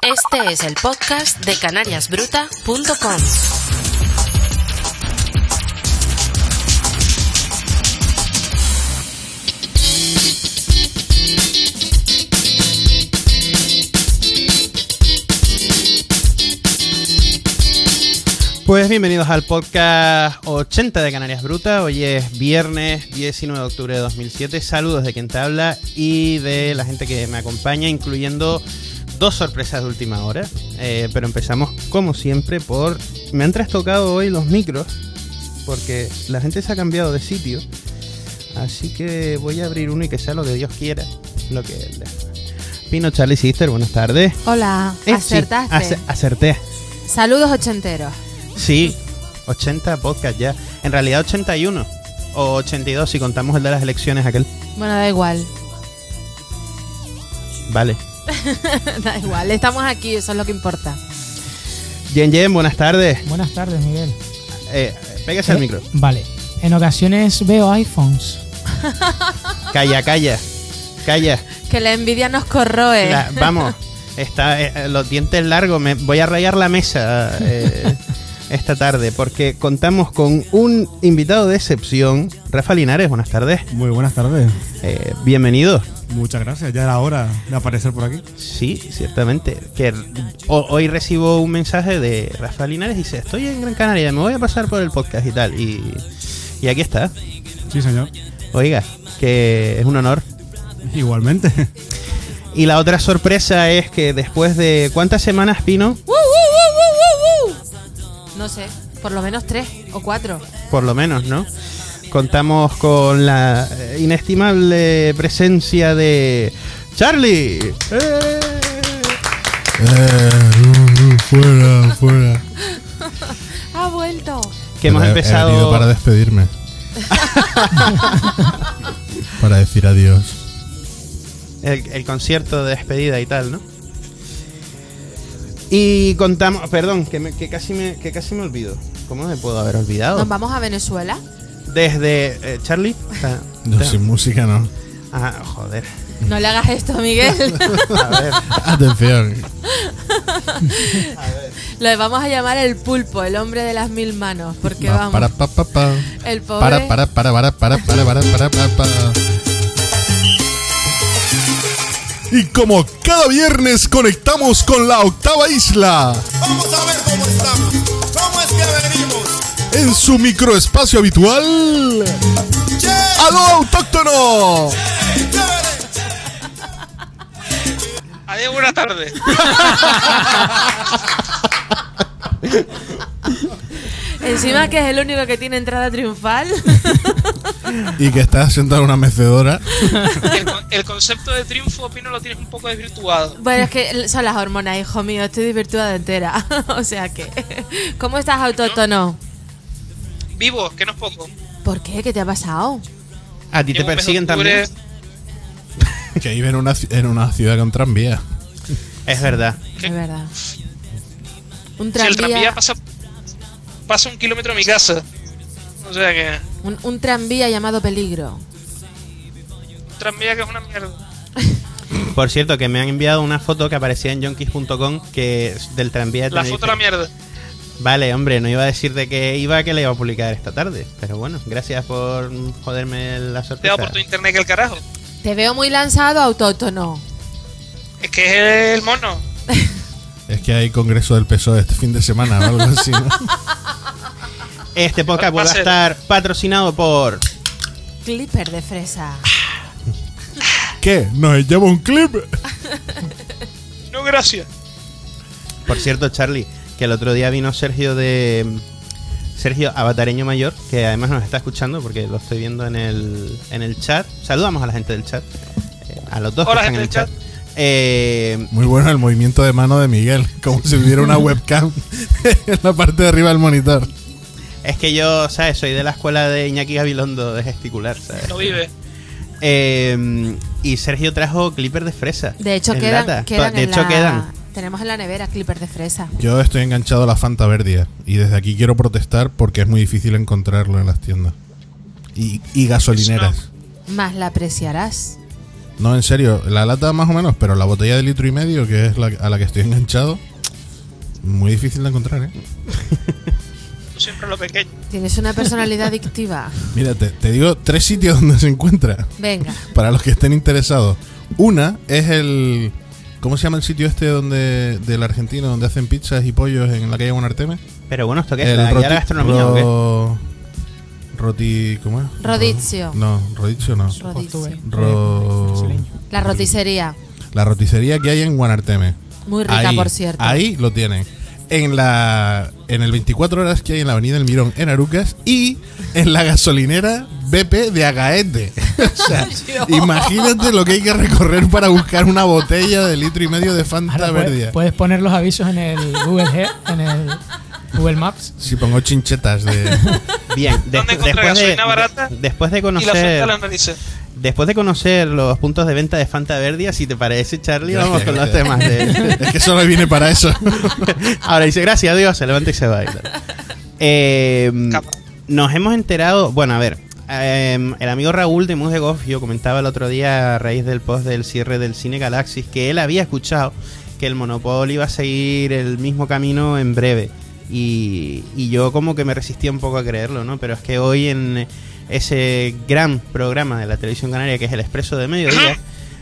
Este es el podcast de canariasbruta.com. Pues bienvenidos al podcast 80 de Canarias Bruta. Hoy es viernes 19 de octubre de 2007. Saludos de quien te habla y de la gente que me acompaña, incluyendo dos sorpresas de última hora. Pero empezamos como siempre por... Me han trastocado hoy los micros porque la gente se ha cambiado de sitio. Así que voy a abrir uno y que sea lo que Dios quiera. Lo que Pino, Charlie, Sister, buenas tardes. Hola, acertaste. Sí, acerté. Saludos ochenteros. Sí, 80 podcast ya. En realidad 81 o 82 si contamos el de las elecciones aquel. Bueno, da igual. Vale. Da igual, estamos aquí, eso es lo que importa. Jen, buenas tardes. Buenas tardes, Miguel. Pégase al micro. Vale. En ocasiones veo iPhones. Calla. Que la envidia nos corroe. Vamos, los dientes largos. Me voy a rayar la mesa esta tarde porque contamos con un invitado de excepción. Rafa Linares, buenas tardes. Muy buenas tardes. Bienvenido. Muchas gracias, ya era hora de aparecer por aquí. Sí, ciertamente. Que hoy recibo un mensaje de Rafa Linares y dice: estoy en Gran Canaria, me voy a pasar por el podcast y tal. Y aquí está. Sí, señor. Oiga, que es un honor. Igualmente. Y la otra sorpresa es que después de... ¿Cuántas semanas, Pino? No sé, por lo menos 3 o 4. Por lo menos, ¿no? Contamos con la inestimable presencia de Charlie. Fuera. Ha vuelto. Que hemos empezado... He venido para despedirme. Para decir adiós. El concierto de despedida y tal, ¿no? Y contamos... Perdón, que casi me olvido. ¿Cómo me puedo haber olvidado? ¿Nos vamos a Venezuela? Desde... Charlie. No, sin música no. Ah, joder. No le hagas esto, Miguel. A ver. Atención. Lo vamos a llamar el pulpo, el hombre de las 1000 manos. Porque vamos. El pobre. Para. Y como cada viernes conectamos con la octava isla. Vamos a ver cómo estamos. ¿Cómo es que venimos? En su microespacio habitual. ¡Aló, autóctono! Adiós, buenas tardes. Encima que es el único que tiene entrada triunfal. Y que está sentado en una mecedora. El concepto de triunfo, Pino, lo tienes un poco desvirtuado. Bueno, es que son las hormonas, hijo mío. Estoy desvirtuada entera. O sea que... ¿Cómo estás, autóctono? Vivo, que no es poco. ¿Por qué? ¿Qué te ha pasado? ¿A ti te persiguen también? Que vive en una ciudad con tranvía. Es verdad. Es verdad. Un Si el tranvía... tranvía pasa 1 kilómetro de mi casa. O sea que... Un tranvía llamado Peligro. Un tranvía que es una mierda. Por cierto, que me han enviado una foto que aparecía en yonkis.com que del tranvía de La Tenerife. foto la mierda. Vale, hombre, no iba a decir de qué iba, que le iba a publicar esta tarde. Pero bueno, gracias por joderme la Te sorpresa. da por tu internet que el carajo. Te veo muy lanzado, autóctono. Es que es el mono. Es que hay congreso del PSOE este fin de semana o algo así, ¿no? Este podcast Va a vuelve a ser. estar patrocinado por... Clipper de fresa. ¿Qué? ¿Nos echamos un clip? No, gracias. Por cierto, Charlie, que el otro día vino Sergio Avatareño Mayor, que además nos está escuchando porque lo estoy viendo en el chat. Saludamos a la gente del chat. A los dos Hola, que están en el gente chat. Muy bueno el movimiento de mano de Miguel, como si hubiera una webcam en la parte de arriba del monitor. Es que yo, ¿sabes? Soy de la escuela de Iñaki Gabilondo de gesticular, ¿sabes? No vive. Y Sergio trajo clipper de fresa. De hecho, en quedan lata. en De hecho, la... quedan. Tenemos en la nevera clipper de fresa. Yo estoy enganchado a la Fanta Verdia y desde aquí quiero protestar porque es muy difícil encontrarlo en las tiendas. Y gasolineras. Más la apreciarás. No, en serio, la lata más o menos, pero la botella de 1,5 litros, que es a la que estoy enganchado, muy difícil de encontrar, ¿eh? Tú siempre lo pequeño. Tienes una personalidad adictiva. Mira, te digo 3 sitios donde se encuentra, Venga. para los que estén interesados. Una es el... ¿Cómo se llama el sitio este del argentino donde hacen pizzas y pollos en la calle Buenarteme? Pero bueno, ¿esto qué es? ¿La guía de la gastronomía o qué? ¿Cómo es? Rodizio. No, Rodizio no. Rodizio. Brasileño. La roticería. La roticería que hay en Buenarteme. Muy rica, por cierto. Ahí lo tienen. En el 24 horas que hay en la avenida El Mirón en Arucas y en la gasolinera BP de Agaete. O sea, imagínate lo que hay que recorrer para buscar una botella de 1,5 litros de Fanta Ahora Verdia. puedes poner los avisos en el en el Google Maps. Si pongo chinchetas de... Bien, ¿Dónde encontrar gasolina barata? después de Y la frente a conocer las narices. después de conocer los puntos de venta de Fanta Verdia, si te parece, Charlie, vamos con los temas de... Es que solo viene para eso. Ahora dice, gracias a Dios, se levanta y se va. Nos hemos enterado, bueno, a ver, el amigo Raúl de Mus de Gofio comentaba el otro día a raíz del post del cierre del Cine Galaxis que él había escuchado que el Monopol iba a seguir el mismo camino en breve. Y yo como que me resistía un poco a creerlo, ¿no? Pero es que hoy en ese gran programa de la televisión canaria que es El Expreso de Mediodía,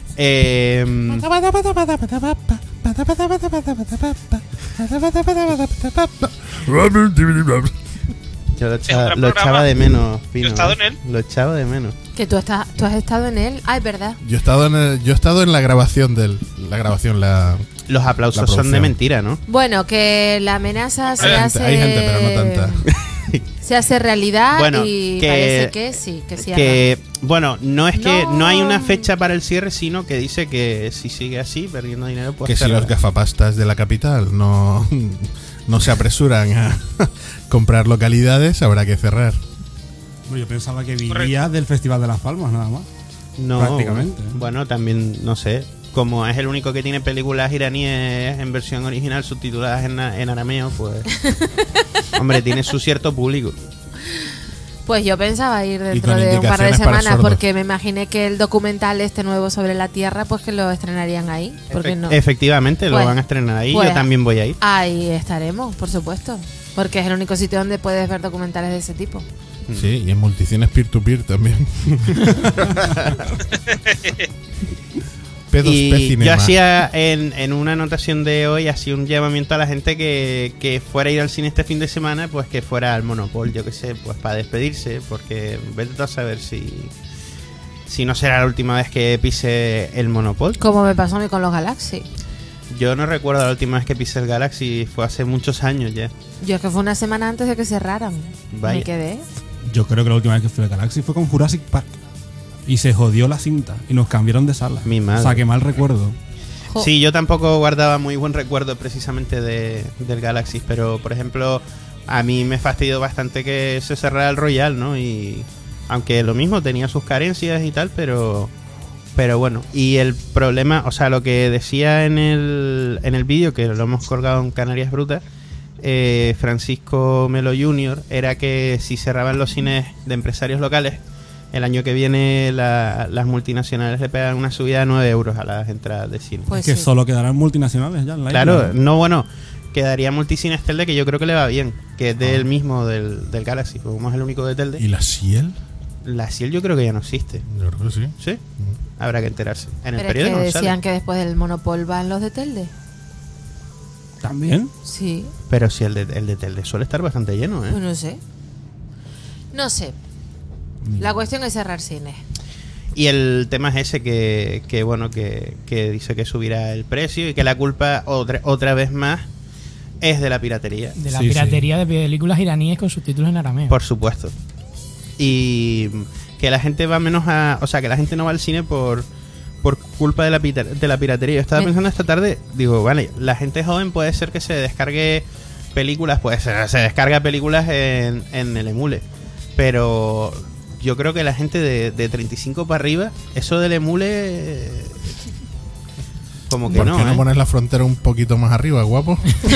yo lo echaba de menos, Pino. Yo he estado en él. Lo echaba de menos. Que tú has estado en él. Ah, es verdad. Yo he estado en la grabación Los aplausos son de mentira, ¿no? Bueno, que la amenaza se Hay hace... hay gente, pero no tanta. Se hace realidad Bueno, y que- parece que sí, que sí. Que, bueno, no es que No. no hay una fecha para el cierre, sino que dice que si sigue así, perdiendo dinero, pues Que si los gafapastas de la capital no se apresuran a comprar localidades, habrá que cerrar. Yo pensaba que vivía del Festival de las Palmas, nada más. No, prácticamente. Bueno, también, no sé, como es el único que tiene películas iraníes en versión original subtituladas en arameo, pues... hombre, tiene su cierto público. Pues yo pensaba ir Y dentro con de un par de indicaciones para semanas sordos. porque me imaginé que el documental este nuevo sobre la Tierra pues que lo estrenarían ahí. ¿Por qué no? Efectivamente, Pues- lo van a estrenar ahí, pues- yo también voy a ir. Ahí estaremos, por supuesto. Porque es el único sitio donde puedes ver documentales de ese tipo. Sí, y en multicines peer-to-peer también. P2P Y Cinema. yo hacía en una anotación de hoy, hacía un llamamiento a la gente que fuera a ir al cine este fin de semana, pues que fuera al Monopol, yo qué sé, pues para despedirse, porque vete tú a saber si no será la última vez que pise el Monopol. Como me pasó a mí con los Galaxy. Yo no recuerdo la última vez que pisé el Galaxy, fue hace muchos años ya. Yo es que fue una semana antes de que cerraran. Vaya. Me quedé. Yo creo que la última vez que fui a Galaxy fue con Jurassic Park. Y se jodió la cinta y nos cambiaron de sala. Mi madre. O sea, que mal recuerdo. Jo. Sí, yo tampoco guardaba muy buen recuerdo precisamente del Galaxy, pero por ejemplo, a mí me fastidió bastante que se cerrara el Royal, ¿no? Y aunque lo mismo tenía sus carencias y tal, pero bueno, y el problema, o sea, lo que decía en el vídeo, que lo hemos colgado en Canarias Brutas, Francisco Melo Jr., era que si cerraban los cines de empresarios locales, el año que viene las multinacionales le pegan una subida de 9 euros a las entradas de cine. Pues que sí. solo quedarán multinacionales ya en la Claro, isla. no, bueno, quedaría Multicines Telde, que yo creo que le va bien, que es del mismo del Galaxy, como es el único de Telde. ¿Y la Ciel? La Ciel yo creo que ya no existe. Yo creo que sí. ¿Sí? Habrá que enterarse. En el Pero es periódico que no sale. decían que después del Monopol van los de Telde. ¿También? Sí, Pero si el de Telde suele estar bastante lleno, ¿eh? pues no sé. No sé. La cuestión es cerrar cines. Y el tema es ese que bueno, que dice que subirá el precio y que la culpa otra vez más es de la piratería. De la Sí, piratería de películas iraníes con subtítulos en arameo. Por supuesto. Y que la gente va menos o sea, que la gente no va al cine por culpa de la piratería. Yo estaba pensando esta tarde, digo, vale, la gente joven puede ser que se descargue películas, se descarga películas en el emule. Pero yo creo que la gente de 35 para arriba, eso del emule... como que ¿Por no, qué no ¿eh? pones la frontera un poquito más arriba, guapo?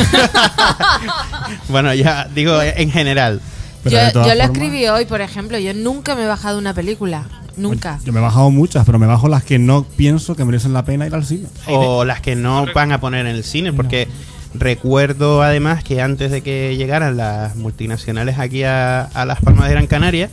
Bueno, ya digo en general. Pero Yo de todas lo formas- escribí hoy, por ejemplo. Yo nunca me he bajado una película Nunca. Yo me he bajado muchas, pero me bajo las que no pienso que merecen la pena ir al cine. O las que no van a poner en el cine, porque recuerdo además que antes de que llegaran las multinacionales aquí a Las Palmas de Gran Canaria,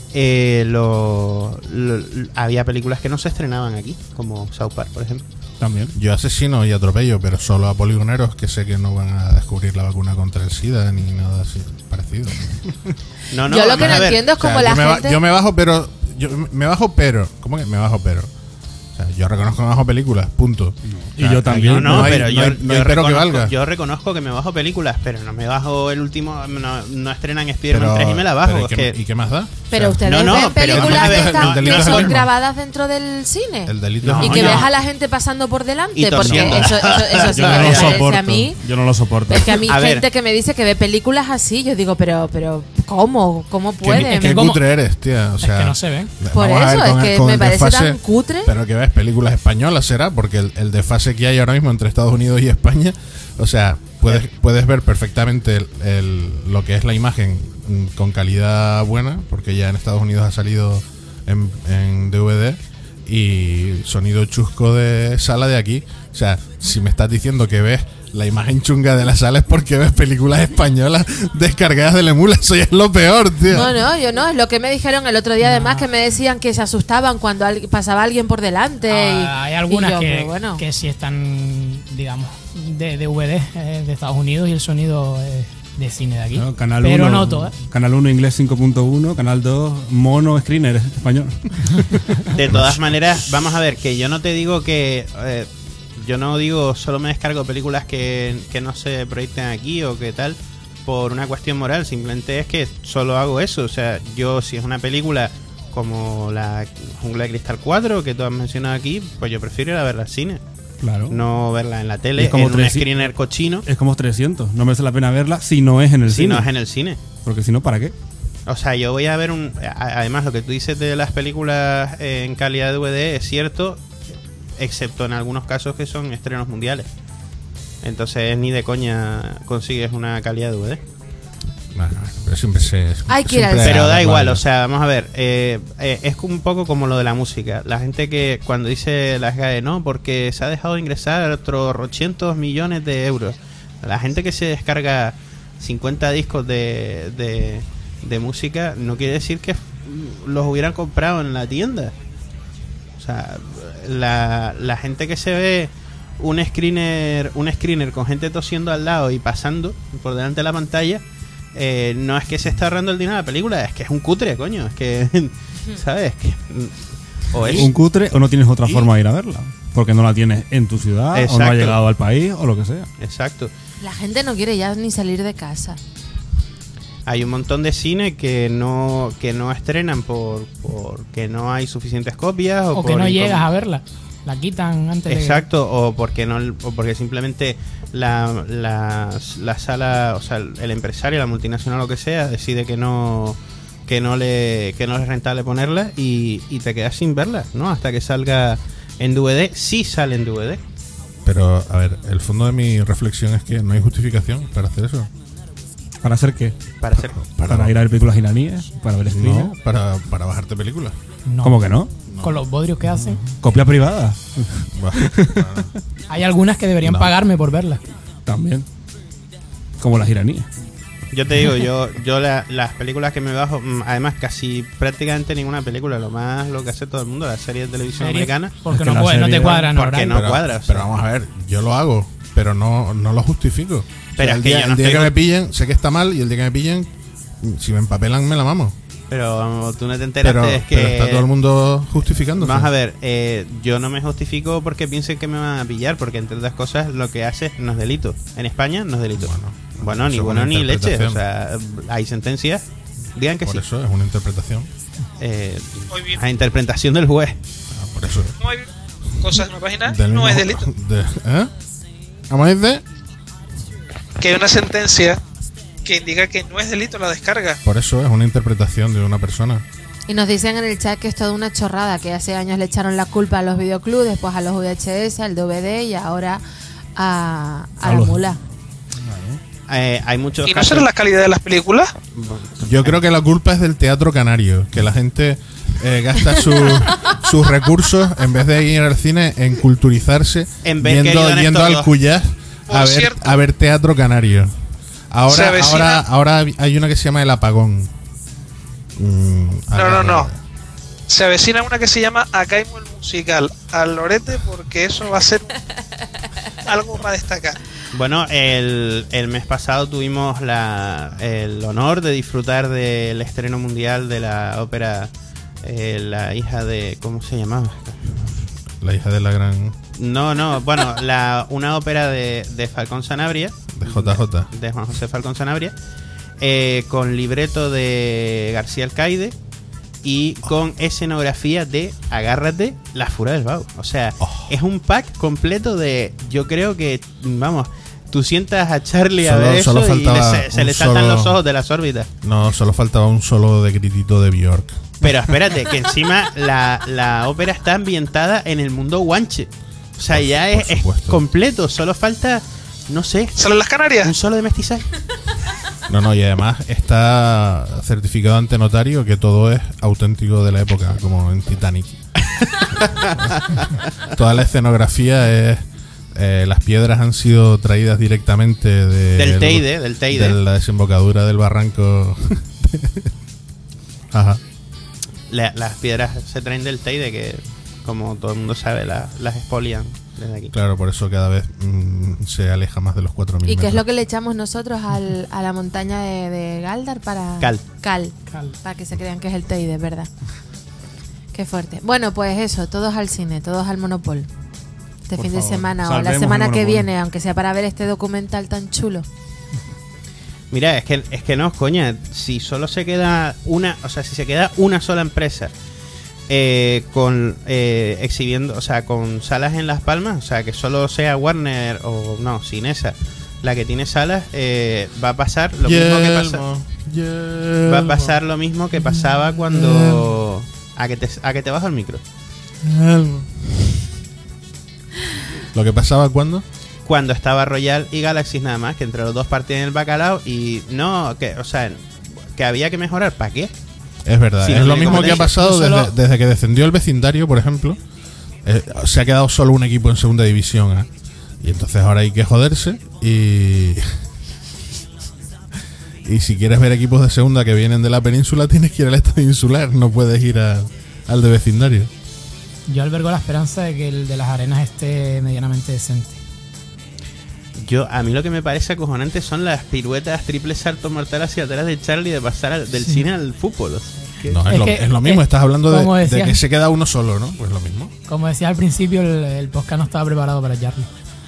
había películas que no se estrenaban aquí, como South Park, por ejemplo. También. Yo asesino y atropello, pero solo a poligoneros que sé que no van a descubrir la vacuna contra el SIDA ni nada así parecido. No, Yo lo que vamos no a ver. entiendo es O sea, como la gente... yo me bajo, pero... ¿Cómo que me bajo, pero? O sea, yo reconozco que me bajo películas, punto. Y yo también. No, hay- pero no hay pero que reconozco, valga. yo reconozco que me bajo películas, pero no me bajo el último. No estrenan Spider-Man 3 y me la bajo. pero Es ¿y que, qué más da? Pero O sea, ustedes no, ven pero películas vamos a ver, que, el delito que es el son mismo. grabadas dentro del cine. El delito No, y es que no. ves a la gente pasando por delante, Y porque torciendo. eso sí Yo me no lo parece soporto. a mí. Yo no lo soporto. Es que a mí A ver. gente que me dice que ve películas así, yo digo, pero ¿cómo pueden? ¿Qué ¿Cómo? cutre eres, tía? O sea, que no se ven. Por vamos a ver eso, con es el- que con me el parece desfase, tan cutre. Pero que ves películas españolas, será, porque el desfase que hay ahora mismo entre Estados Unidos y España, o sea, puedes ver perfectamente lo que es la imagen con calidad buena, porque ya en Estados Unidos ha salido en DVD, y sonido chusco de sala de aquí. O sea, si me estás diciendo que ves la imagen chunga de la sala es porque ves películas españolas descargadas del emula. Eso ya es lo peor, tío. No, yo no, es lo que me dijeron el otro día, además, que me decían que se asustaban cuando pasaba alguien por delante. Hay algunas y yo, que, pero bueno. que sí están, digamos, de DVD de Estados Unidos y el sonido es de cine de aquí. Claro, canal pero 1, no todas. Canal 1 inglés 5.1, Canal 2 mono screener español. de todas maneras, vamos a ver, que yo no te digo que. Yo no digo solo me descargo películas que no se proyecten aquí o que tal por una cuestión moral, simplemente es que solo hago eso. O sea, yo si es una película como la Jungla de Cristal 4 que tú has mencionado aquí, pues yo prefiero ir a verla al cine, Claro. no verla en la Y tele, es como en un 300. screener cochino, Es como 300. No merece la pena verla si no es en el si cine. no es en el cine. Porque si no, ¿para qué? O sea, yo voy a ver además, lo que tú dices de las películas en calidad de DVD es cierto, excepto en algunos casos que son estrenos mundiales. Entonces ni de coña consigues una calidad de DVD. Nah, pero siempre se. Hay que ir al siempre cine. Pero da igual, vale. o sea, vamos a ver, es un poco como lo de la música. La gente que cuando dice las GAE, no, porque se ha dejado de ingresar otros 800 millones de euros. La gente que se descarga 50 discos de música no quiere decir que los hubieran comprado en la tienda. O sea, la gente que se ve un screener con gente tosiendo al lado y pasando por delante de la pantalla, no es que se está ahorrando el dinero de la película, es que es un cutre, coño. Es que, ¿sabes? Que, o es Un cutre o no tienes otra forma de ir a verla. Porque no la tienes en tu ciudad, o no ha Exacto. llegado al país, o lo que sea. exacto. La gente no quiere ya ni salir de casa. Hay un montón de cine que no estrenan porque no hay suficientes copias O que no llegas a verla. La quitan antes de... Exacto, o porque simplemente la sala, o sea, el empresario, la multinacional, lo que sea, decide que no le es rentable ponerla y te quedas sin verla, ¿no? Hasta que salga en DVD. Sí sale en DVD. Pero, a ver, el fondo de mi reflexión es que no hay justificación para hacer eso. ¿Para hacer qué? Para hacer. ¿Para ir a ver películas iraníes? ¿Para ver screener? No, para bajarte películas. No. ¿Cómo que no? Con los bodrios que hacen. Copia privada. Bah, Hay algunas que deberían No. pagarme por verlas. También. Como las iraníes. Yo te digo, yo las películas que me bajo, además casi prácticamente ninguna película, lo que hace todo el mundo, las series de televisión Series, americana, porque Porque no la puede, no te serie- cuadran porque horario. no cuadra, o sea. Pero vamos a ver, yo lo hago, pero no lo justifico. Pero el es que día, yo no el día estoy- que me pillen, sé que está mal, y el día que me pillen, si me empapelan, me la mamo. pero vamos, tú no te enteraste, Pero, es que... pero está todo el mundo justificándose. Vamos a ver, yo no me justifico porque piensen que me van a pillar, porque entre otras cosas lo que hace no es delito. En España no es delito. Bueno, ni eso es bueno una ni leche. O interpretación. sea, hay sentencias. Digan que Por sí. eso es una interpretación. Muy bien. A interpretación del juez. Por eso. No hay cosas en la página, Del no mismo- es delito. ¿Eh? Vamos a ir de. Que hay una sentencia que indica que no es delito la descarga. Por eso es una interpretación de una persona. Y nos dicen en el chat que es toda una chorrada, que hace años le echaron la culpa a los videoclubs, después a los VHS, al DVD y ahora a la los- mula. Hay muchos ¿Y no casos. será la calidad de las películas? Yo creo que la culpa es del teatro canario, que la gente gasta sus recursos, en vez de ir al cine, en culturizarse, En vez que ayuden yendo estos al dos. Cuyás Por cierto. a ver teatro canario. Se avecina- Ahora hay una que se llama El Apagón. No. Se avecina una que se llama Acaimo el musical al lorete, porque eso va a ser algo para destacar. Bueno, el mes pasado tuvimos el honor de disfrutar del estreno mundial de la ópera La hija de... ¿Cómo se llamaba? La hija de la gran... No, bueno, una ópera de Falcón Sanabria, de JJ. de Juan José Falcón Sanabria, con libreto de García Alcaide y con escenografía de, agárrate, La Fura del Bau. O sea, es un pack completo de... Yo creo que, vamos, tú sientas a Charlie a ver eso solo y faltaba se le un saltan solo- los ojos de las órbitas. No, solo faltaba un solo de gritito de Bjork. Pero espérate, que encima la ópera está ambientada en el mundo guanche. O sea, ya por es supuesto. completo. Solo falta, no sé, ¿Salen las Canarias? un solo de mestizaje. No, y además está certificado ante notario que todo es auténtico de la época, como en Titanic. Toda la escenografía es... las piedras han sido traídas directamente Del Teide. de la desembocadura del barranco. Ajá. Las piedras se traen del Teide, que como todo el mundo sabe, las expolian desde aquí. Claro, por eso cada vez se aleja más de los 4.000 ¿Y qué es metros. lo que le echamos nosotros a la montaña de Galdar para...? Cal. Cal. Para que se crean que es el Teide, ¿verdad? Qué fuerte. Bueno, pues eso, todos al cine, todos al Monopol. Este Por fin de favor, semana o la salvemos semana el que Monopol. viene, aunque sea para ver este documental tan chulo. Mira, es que no, coña, si solo se queda si se queda una sola empresa exhibiendo, o sea, con salas en Las Palmas, o sea, que solo sea Warner o no, Cinesa la que tiene salas, va a pasar lo mismo que pasa. Va a pasar lo mismo que pasaba cuando a que te bajo el micro. Lo que pasaba cuando Cuando estaba Royal y Galaxy nada más, que entre los dos partían el bacalao y no, que había que mejorar, ¿para qué? es verdad, Sí, es no lo tiene mismo que ha competencia. pasado No solo- desde que descendió el vecindario, por ejemplo. Se ha quedado solo un equipo en segunda división, ¿eh? Y entonces ahora hay que joderse y si quieres ver equipos de segunda que vienen de la península, tienes que ir al estadio insular, no puedes ir al de vecindario. Yo albergo la esperanza de que el de las arenas esté medianamente decente. A mí lo que me parece acojonante son las piruetas triple salto mortal hacia atrás de Charlie de pasar del cine al fútbol. O sea, que- No, Es que- es lo mismo, estás hablando como de decía- que se queda uno solo, ¿no? Pues lo mismo. Como decía al principio, el podcast no estaba preparado para Charlie.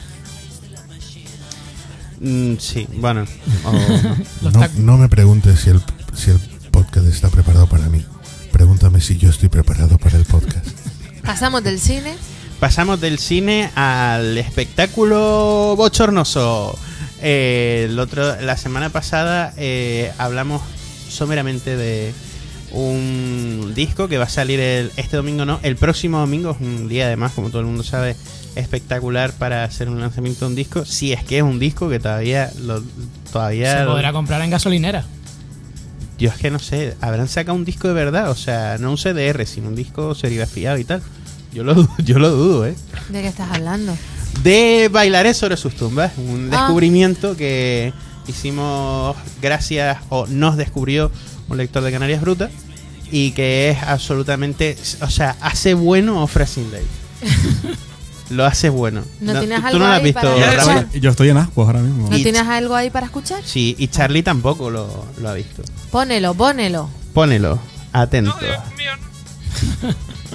Sí, bueno. Lo No, está- no me preguntes si el podcast está preparado para mí. Pregúntame si yo estoy preparado para el podcast. Pasamos del cine. Pasamos del cine al espectáculo bochornoso. La semana pasada hablamos someramente de un disco que va a salir este domingo, no, el próximo domingo. Es un día además, como todo el mundo sabe, espectacular para hacer un lanzamiento de un disco. Si es que es un disco que todavía se podrá comprar en gasolinera. Yo es que no sé, ¿habrán sacado un disco de verdad? O sea, no un CDR, sino un disco serigrafiado y tal. Yo lo dudo, ¿eh? ¿De qué estás hablando? De Bailaré sobre sus tumbas, un Ah. descubrimiento que hicimos gracias, o nos descubrió un lector de Canarias Bruta, y que es absolutamente, o sea, hace bueno Ofra Sin Ley. Lo hace bueno. ¿No tienes tú algo no lo has ahí visto, para Raúl. escuchar? Yo estoy en ascuas ahora mismo. ¿No Y- tienes algo ahí para escuchar? Sí, y Charlie tampoco lo ha visto. Pónelo. Pónelo, atento. No, Dios mío, no.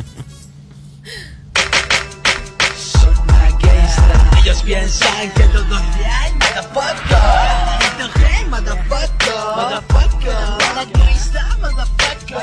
Ellos piensan que todo bien, motherfucker. Hey, motherfucker. Motherfucker. Gangsta, motherfucker.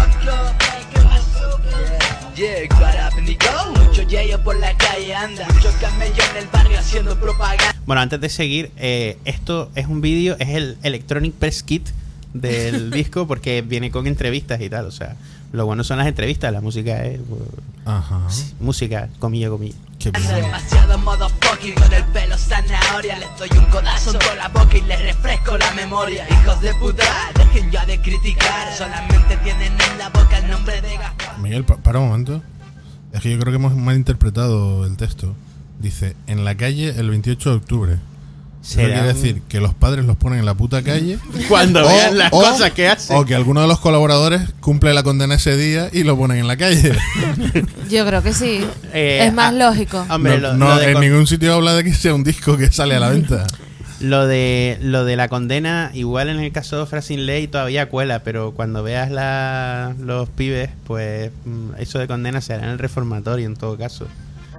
Yeah, Guarapnico. Mucho yayo por la calle anda. Mucho camello en el barrio haciendo propaganda. Bueno, antes de seguir, esto es un vídeo, es el Electronic Press Kit del disco, porque viene con entrevistas y tal. O sea, lo bueno son las entrevistas, la música es Ajá. Música, comilla. Qué bien. Demasiado modo fucking con el pelo zanahoria. Les doy un codazo en toda la boca y les refresco la memoria. Hijos de puta, dejen ya de criticar. Solamente tienen en la boca el nombre de Gaspar. Miguel, para un momento. Es que yo creo que hemos malinterpretado el texto. Dice, en la calle el 28 de octubre. Eso quiere decir que los padres los ponen en la puta calle cuando vean las cosas que hacen. O que alguno de los colaboradores cumple la condena ese día y lo ponen en la calle. Yo creo que sí. Es más lógico. Hombre, En ningún sitio habla de que sea un disco que sale a la venta. Lo de la condena, igual en el caso de Frasin Ley todavía cuela, pero cuando veas los pibes, pues eso de condena se hará en el reformatorio en todo caso.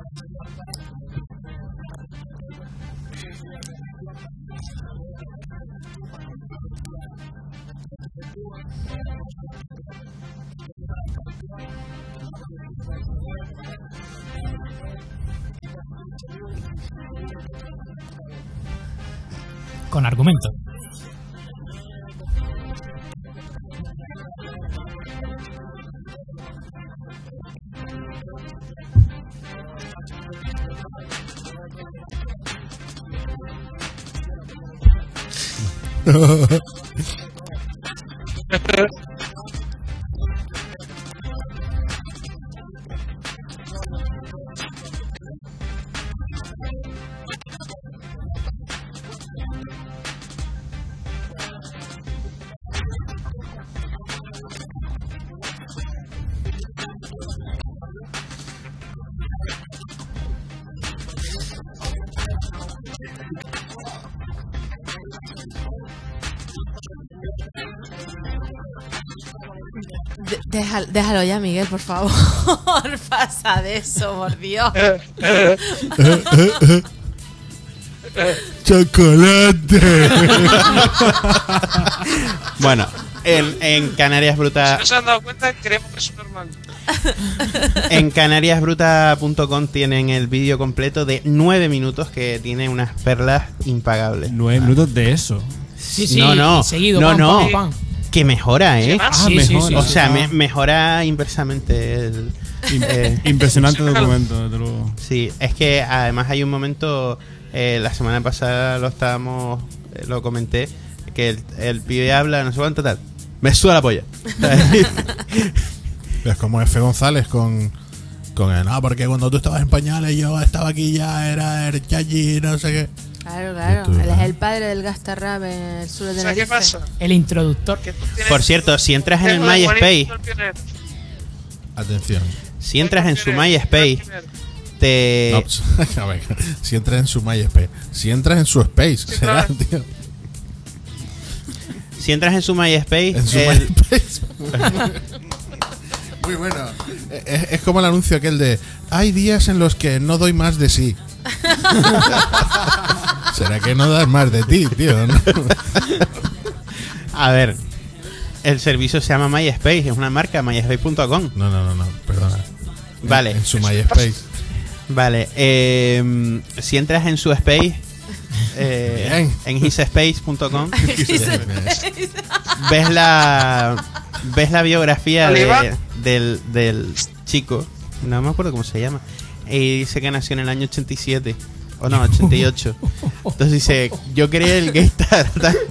Con argumento. Déjalo ya, Miguel, por favor. Pasa de eso, por Dios. ¡Chocolate! Bueno, en Canarias Bruta. Si no se han dado cuenta, creemos que es normal. En canariasbruta.com tienen el vídeo completo de 9 minutos que tiene unas perlas impagables. 9 minutos de eso. Sí, No. seguido, No. pam. Que mejora, ¿eh? Sí. O sea, mejora inversamente. Impresionante documento, desde luego. Sí, es que además hay un momento, la semana pasada lo comenté, que el pibe habla, no sé cuánto tal, me suda la polla. Es como F. González con el, no, porque cuando tú estabas en pañales yo estaba aquí ya, era el chachi, no sé qué. Claro. Él es el padre del Gasterrap en el sur de Tenerife. ¿Qué pasa? El introductor. Por cierto, si entras en el MySpace, Atención. si entras en su MySpace, No, a ver, si entras en su MySpace, si entras en su Space, será, tío. Si entras en su MySpace, En su MySpace. Muy bueno. Es como el anuncio aquel de hay días en los que no doy más de sí. ¿Será que no das más de ti, tío? ¿No? A ver, el servicio se llama MySpace, es una marca, myspace.com. No, perdona. Vale. En su MySpace. Vale, si entras en su space, en hisspace.com, ves la biografía del chico, no me acuerdo cómo se llama, y dice que nació en el año 87 o no, 88. Entonces dice, yo creé el Gaystar.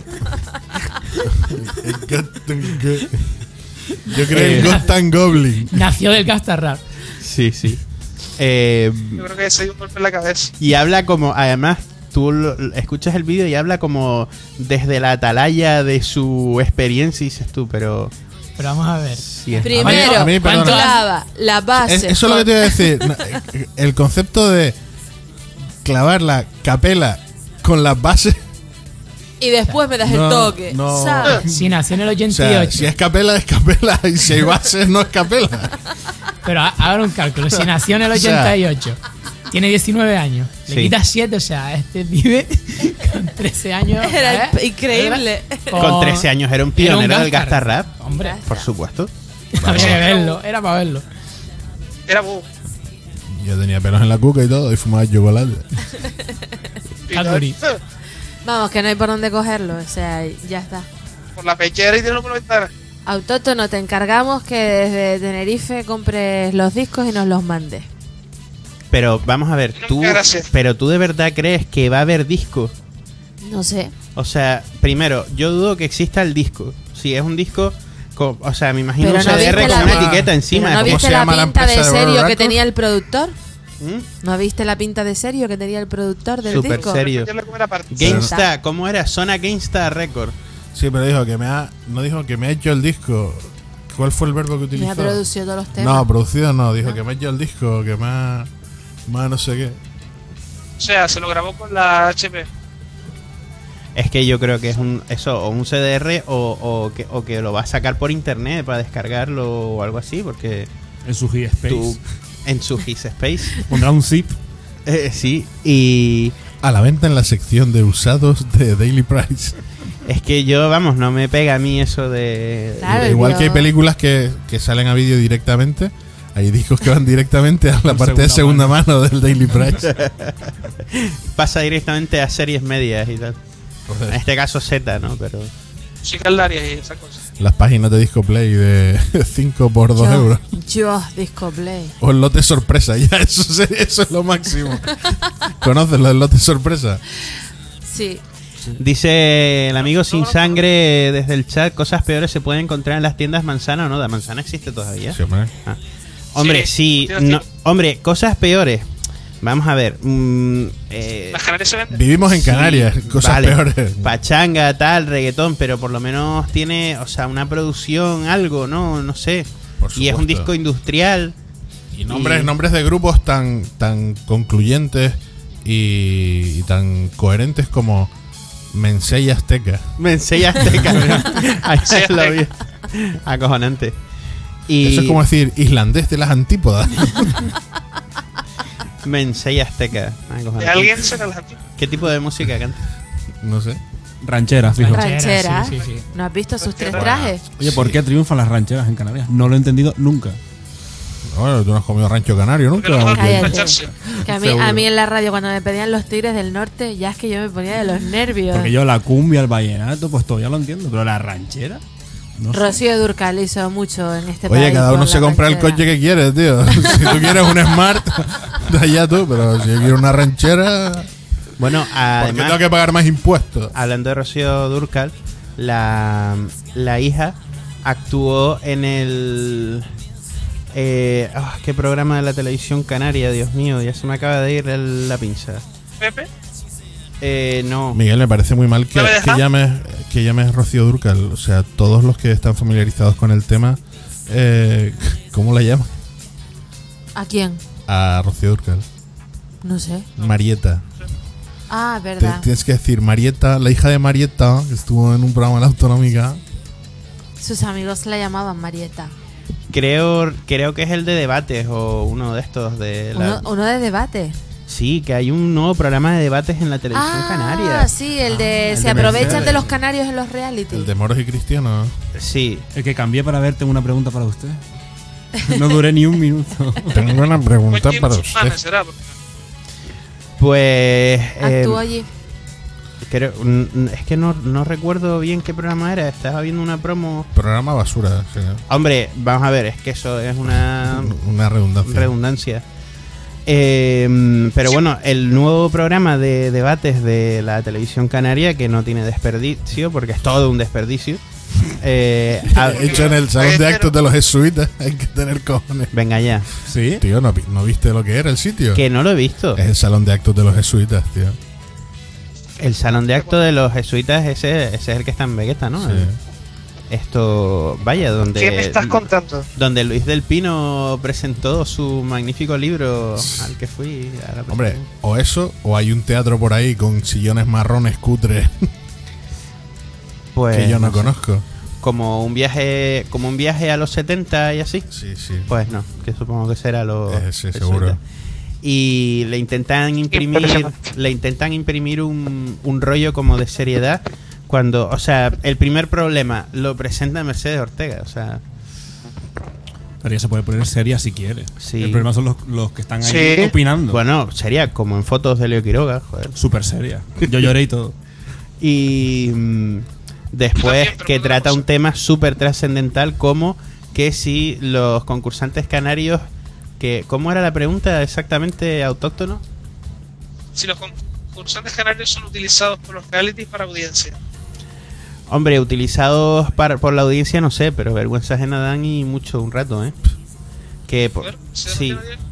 Yo creé el Ghost and Goblin. Nació del Gasterrap. Sí. Yo creo que se dio un golpe en la cabeza. Y habla como, además, tú escuchas el vídeo y habla como desde la atalaya de su experiencia y dices tú, pero vamos a ver. sí, Primero, A mí, perdona. clava la base. Eso es lo que te iba a decir. El concepto de clavar la capela con las bases. Y después me das No, el toque. no. ¿Sabes? Si nació en el O 88. sea, si es capela, es capela. Y si hay bases, no es capela. Pero hagan un cálculo. Si nació en el 88, tiene 19 años, le Sí. quitas 7, o sea, este vive con 13 años. Era increíble. con 13 años era un pionero del Gasterrap. Hombre, Por supuesto. había que verlo, era para verlo. Era bobo. Yo tenía pelos en la cuca y todo, y fumaba chocolate. Cadbury. Vamos, que no hay por dónde cogerlo. O sea, ya está. Por la pechera y tirarlo por la ventana. Autótono, te encargamos que desde Tenerife compres los discos y nos los mandes. Pero vamos a ver, pero tú de verdad crees que va a haber disco. No sé. O sea, primero, yo dudo que exista el disco. Si es un disco, o sea, me imagino Pero un no CDR viste con la- una etiqueta encima. ¿No ¿Cómo viste se la llama la pinta de empresa de serio World que Records? tenía el productor? ¿Mm? ¿No viste la pinta de serio que tenía el productor del Súper disco? serio. Yo le comí la parte. GameStar, ¿cómo era? Zona GameStar Record. Sí, pero dijo que no dijo que me ha hecho el disco. ¿Cuál fue el verbo que Me utilizó? ha producido todos los temas. No, producido no. Dijo que me ha hecho el disco, que me ha no sé qué. O sea, se lo grabó con la HP. Es que yo creo que es un CDR o que lo va a sacar por internet para descargarlo o algo así, porque En su G-Space. en su His Space. Pondrá un zip. Sí, y A la venta en la sección de usados de Daily Price. es que yo, vamos, no me pega a mí eso de... Claro, Igual yo- que hay películas que salen a vídeo directamente, hay discos que van directamente a la En parte de segunda segunda mano del Daily Price. Pasa directamente a series medias y tal. En este caso Z, ¿no? Pero... Musical Darius y esa cosa. Las páginas de Disco Play de 5 por 2 euros. Yo, Disco Play. O el lote sorpresa, ya eso es lo máximo. ¿Conoces lo del lote sorpresa? Sí. Dice el amigo Sin Sangre desde el chat, cosas peores se pueden encontrar en las tiendas Manzana o no. ¿La Manzana existe todavía? Sí, hombre. Ah. Hombre, sí, Sí, no, hombre, cosas peores. Vamos a ver. Las Canarias se venden. Vivimos en Canarias, cosas vale, peores. Pachanga, tal, reggaetón, pero por lo menos tiene, o sea, una producción, algo, ¿no? No sé. Por Y es un supuesto. disco industrial. Y nombres de grupos tan concluyentes y tan coherentes como Mensei Azteca. Me enseña Azteca. Ahí Mensei lo vi. Azteca. Acojonante. Y Eso es como decir islandés de las antípodas. Mensei Azteca. Acojonante. De alguien será las antiguas. ¿Qué tipo de música canta? No sé. Rancheras, fijo. Ranchera. sí, sí, sí. ¿No has visto sus tres Ranchera. trajes? Oye, ¿por qué triunfan las rancheras en Canarias? No lo he entendido nunca. Bueno, tú no has comido rancho canario nunca. Porque no aunque- Cállate. mancharse. Que a mí en la radio cuando me pedían los Tigres del Norte, ya es que yo me ponía de los nervios. Porque yo la cumbia, el vallenato, pues todavía lo entiendo. Pero la ranchera, no sé. Rocío Dúrcal hizo mucho en este país. Oye, cada uno por se la compra el ranchera. coche que quiere, tío. Si tú quieres un Smart, de allá tú. Pero si yo quiero una ranchera, Bueno, ¿por qué además, tengo que pagar más impuestos? hablando de Rocío Dúrcal, la hija actuó en el... ¿qué programa de la televisión canaria? Dios mío, ya se me acaba de ir la pinza. Pepe. No. Miguel, me parece muy mal ¿No me deja? que llames Rocío Dúrcal. O sea, todos los que están familiarizados con el tema, ¿cómo la llaman? ¿A quién? A Rocío Dúrcal. No sé. Marieta. Ah, verdad. Tienes que decir Marieta, la hija de Marieta, que estuvo en un programa de la Autonómica. Sus amigos la llamaban Marieta. Creo que es el de debates o uno de estos de la... Uno de debate. Sí, que hay un nuevo programa de debates en la televisión canaria. Sí, el de el se de aprovechan Mercedes. de los canarios en los reality. El de Moros y Cristianos. Sí. El que cambié para ver, tengo una pregunta para usted. No duré ni un minuto. Tengo una pregunta Oye, para musulmanes usted. será, porque- Pues... Actuó allí. creo, es que no recuerdo bien qué programa era. Estaba viendo una promo... Programa basura, sí. Hombre, vamos a ver, es que eso es una Una redundancia. redundancia. Pero bueno, el nuevo programa de debates de la televisión canaria, que no tiene desperdicio, porque es todo un desperdicio. Hecho en el salón de actos de los jesuitas. Hay que tener cojones. Venga ya, ¿Sí? Tío, ¿no viste lo que era el sitio? que no lo he visto. Es el salón de actos de los jesuitas, tío. El salón de actos de los jesuitas, ese es el que está en Vegeta, ¿no? Sí. Esto, vaya, donde... ¿Qué me estás contando? Donde Luis del Pino presentó su magnífico libro al que fui. A la Hombre, presentación. o eso, o hay un teatro por ahí con sillones marrones cutres Pues, que yo no sé. conozco. Como un viaje a los 70 y así. Sí, sí. Pues no, que supongo que será los Sí, jesuitas. seguro. Y le intentan imprimir un rollo como de seriedad cuando, o sea, el primer problema lo presenta Mercedes Ortega, o sea, Pero ya se puede poner seria si quiere. Sí. El problema son los que están ahí Sí. opinando. bueno, sería como en fotos de Leo Quiroga, joder. Súper seria. Yo lloré y todo. Y Después También, pero que por una trata cosa. un tema súper trascendental como que si los concursantes canarios, ¿cómo era la pregunta exactamente, autóctono? Si los concursantes canarios son utilizados por los realities para audiencia. Hombre, utilizados por la audiencia no sé, pero vergüenza ajena dan y mucho un rato, ¿eh? Que A ver, ¿se sí. refiere bien?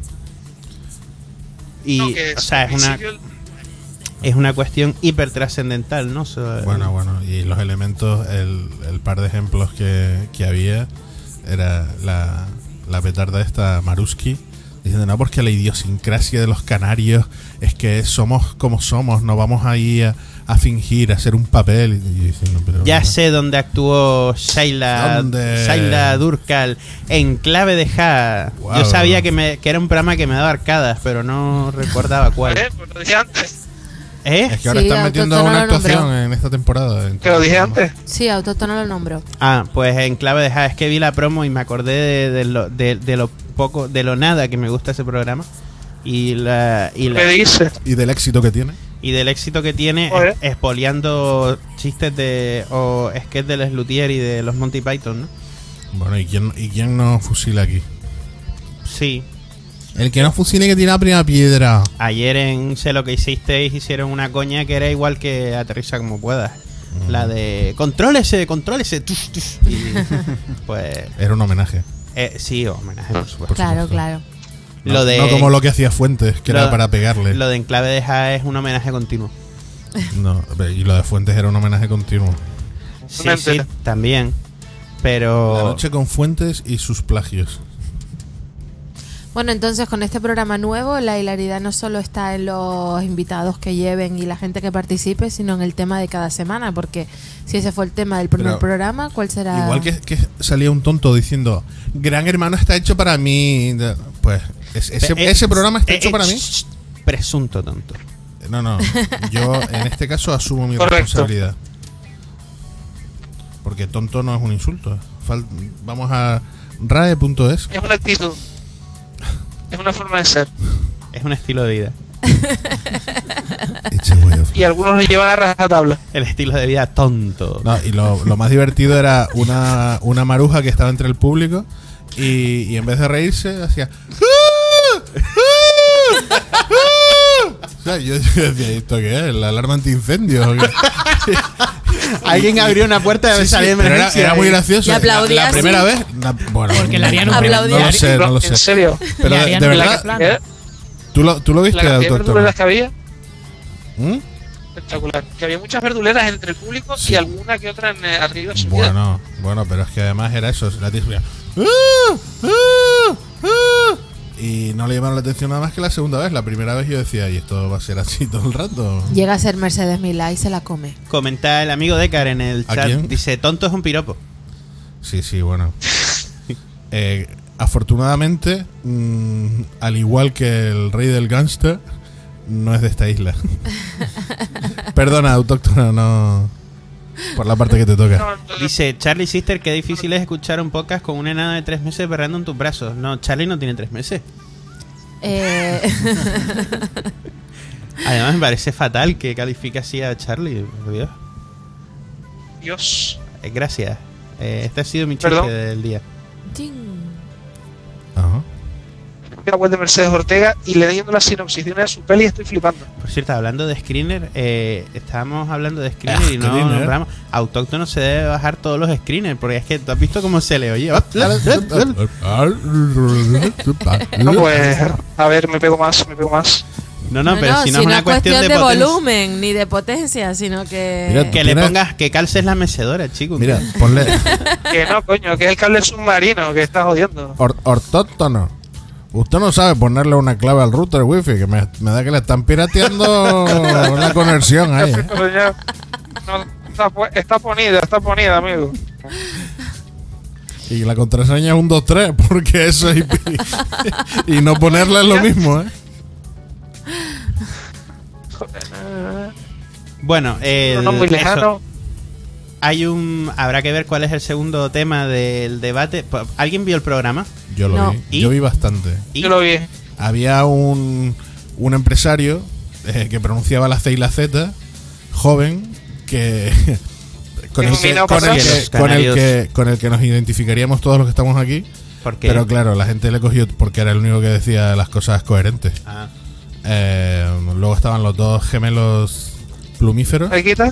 Y, No, que o sea, al principio es una cuestión hiper trascendental, ¿no? Bueno, y los elementos, el par de ejemplos que había era la petarda esta Maruski diciendo, no, porque la idiosincrasia de los canarios es que somos como somos, no vamos ahí a fingir, a hacer un papel. Y diciendo, pero, Ya bueno, sé dónde actuó Shaila Durkal en Clave de Ja. Wow. Yo sabía que era un programa que me daba arcadas, pero no recordaba cuál. pues lo dije antes. ¿Eh? Es que ahora Sí, están metiendo Autóctono una lo nombró. actuación en esta temporada. Que lo dije antes. Sí, Autóctono lo nombró. Ah, pues en Clave de Ja es que vi la promo y me acordé de lo poco, de lo nada que me gusta ese programa y ¿Qué dice? Y del éxito que tiene. y del éxito que tiene Joder. expoliando chistes o sketches de Les Luthier y de los Monty Python, ¿no? Bueno, ¿y quién nos fusila aquí? Sí. El que no fusile que tira la primera piedra. Ayer en Sé lo que hicisteis hicieron una coña que era igual que Aterriza como puedas. La de contrólese, tush, tush. Y pues Era un homenaje. sí, homenaje, por supuesto. Claro, supuesto. claro. No, Lo de no como lo que hacía Fuentes, que era lo- para pegarle. Lo de Enclave de Ja es un homenaje continuo. No, y lo de Fuentes era un homenaje continuo. Sí, sí, también. Pero La noche con Fuentes y sus plagios. Bueno, entonces con este programa nuevo la hilaridad no solo está en los invitados que lleven y la gente que participe, sino en el tema de cada semana, porque si ese fue el tema del primer Pero programa, ¿cuál será? Igual que salía un tonto diciendo, Gran Hermano está hecho para mí. Pues ese programa está hecho para mí. Presunto tonto. No, yo en este caso asumo mi Correcto. responsabilidad. Porque tonto no es un insulto. Vamos a rae.es. Es una actitud. Es una forma de ser. Es un estilo de vida. Y algunos lo llevan a rajatabla. El estilo de vida tonto. No, y lo más divertido era una maruja que estaba entre el público y en vez de reírse hacía o sea, yo decía, ¿esto qué es? ¿La alarma antiincendio? Alguien abrió una puerta de Sí, salida de pero emergencia. era muy gracioso. ¿Y aplaudía La así? primera vez, bueno, Porque le harían un Aplaudía. no lo sé, no lo sé. En serio. Pero Le de harían verdad, plan. ¿Eh? ¿tú lo viste, La cantidad de doctor? verduleras que había, ¿Mm? espectacular. Que había muchas verduleras entre el público y alguna que otra arriba subida. Bueno, pero es que además era eso. La tía subía, y no le llamaron la atención nada más que la segunda vez. La primera vez yo decía, ¿y esto va a ser así todo el rato? Llega a ser Mercedes Milá y se la come. Comenta el amigo Decar en el ¿A chat. quién? Dice, tonto es un piropo. Sí, bueno. Afortunadamente, al igual que el rey del gángster, no es de esta isla. Perdona, autóctona, no. Por la parte que te toca. Dice, Charlie Sister, qué difícil es escuchar un podcast con una enana de 3 meses berrando en tus brazos. No, Charlie no tiene 3 meses. Además me parece fatal que califique así a Charlie. Por Dios. Dios. Gracias. Este ha sido mi chiste Perdón. del día. Ting. Ajá. La web de Mercedes Ortega y leyendo la sinopsis de una de sus pelis estoy flipando. Por cierto, hablando de screener, estábamos hablando de screener y no Screener. nombramos. Autóctono se debe bajar todos los screeners, porque es que tú has visto cómo se le oye. No, pues, a ver, me pego más. No, pero si no es una cuestión de, volumen ni de potencia, sino que... Mira, Que le Tienes- pongas, que calces la mecedora, chico. Mira, ponle Que no, coño, que es el cable submarino que está jodiendo. ortótono. Usted no sabe ponerle una clave al router wifi, que me da que le están pirateando la conexión ahí. Pero ya, no, está ponida, amigo. Y la contraseña es 123, porque eso es IP. Y no ponerla es lo mismo, ¿eh? Bueno, No muy eso. lejano. Habrá que ver cuál es el segundo tema del debate. ¿Alguien vio el programa? Yo lo No. vi. ¿Y? Yo vi bastante. ¿Y? Yo lo vi. Había un empresario que pronunciaba la C y la Z, joven, que con el que nos identificaríamos todos los que estamos aquí. ¿Por qué? Pero claro, la gente le cogió porque era el único que decía las cosas coherentes. Ah. Luego estaban los dos gemelos plumíferos. ¿Mariquita?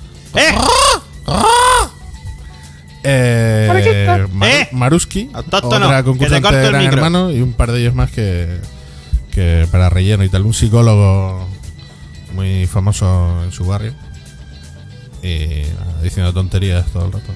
Maruski, Autóctono, otra que te concursante corto de el Gran micro. Hermano, y un par de ellos más que para relleno y tal. Un psicólogo muy famoso en su barrio. Y nada, diciendo tonterías todo el rato.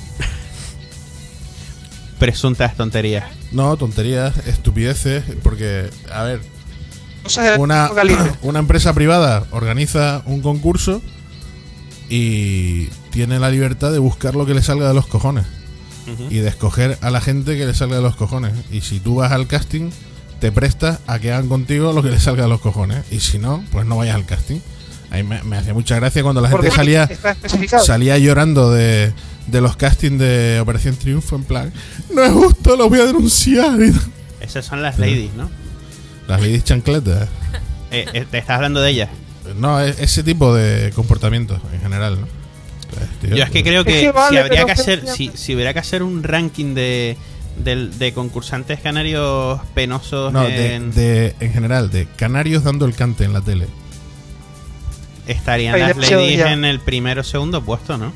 Presuntas tonterías. No, tonterías, estupideces, porque, a ver, Cosas del una mismo calibre. empresa privada organiza un concurso y tiene la libertad de buscar lo que le salga de los cojones y de escoger a la gente que le salga de los cojones. Y si tú vas al casting, te prestas a que hagan contigo lo que le salga de los cojones. Y si no, pues no vayas al casting. A mí me hacía mucha gracia cuando la gente Porque está especificado. salía llorando de los castings de Operación Triunfo, en plan, no es justo, lo voy a denunciar. Y tal. Esas son las ladies, ¿no? Las ladies chancletas. Te estás hablando de ellas. No, ese tipo de comportamiento en general, ¿no? Pues, tío, Yo es que creo Es que, que vale, si habría pero que hacer, que- si hubiera que hacer un ranking de concursantes canarios penosos no, en en general, de canarios dando el cante en la tele. estarían Hay las demasiado ladies ya. en el primero o segundo puesto, ¿no?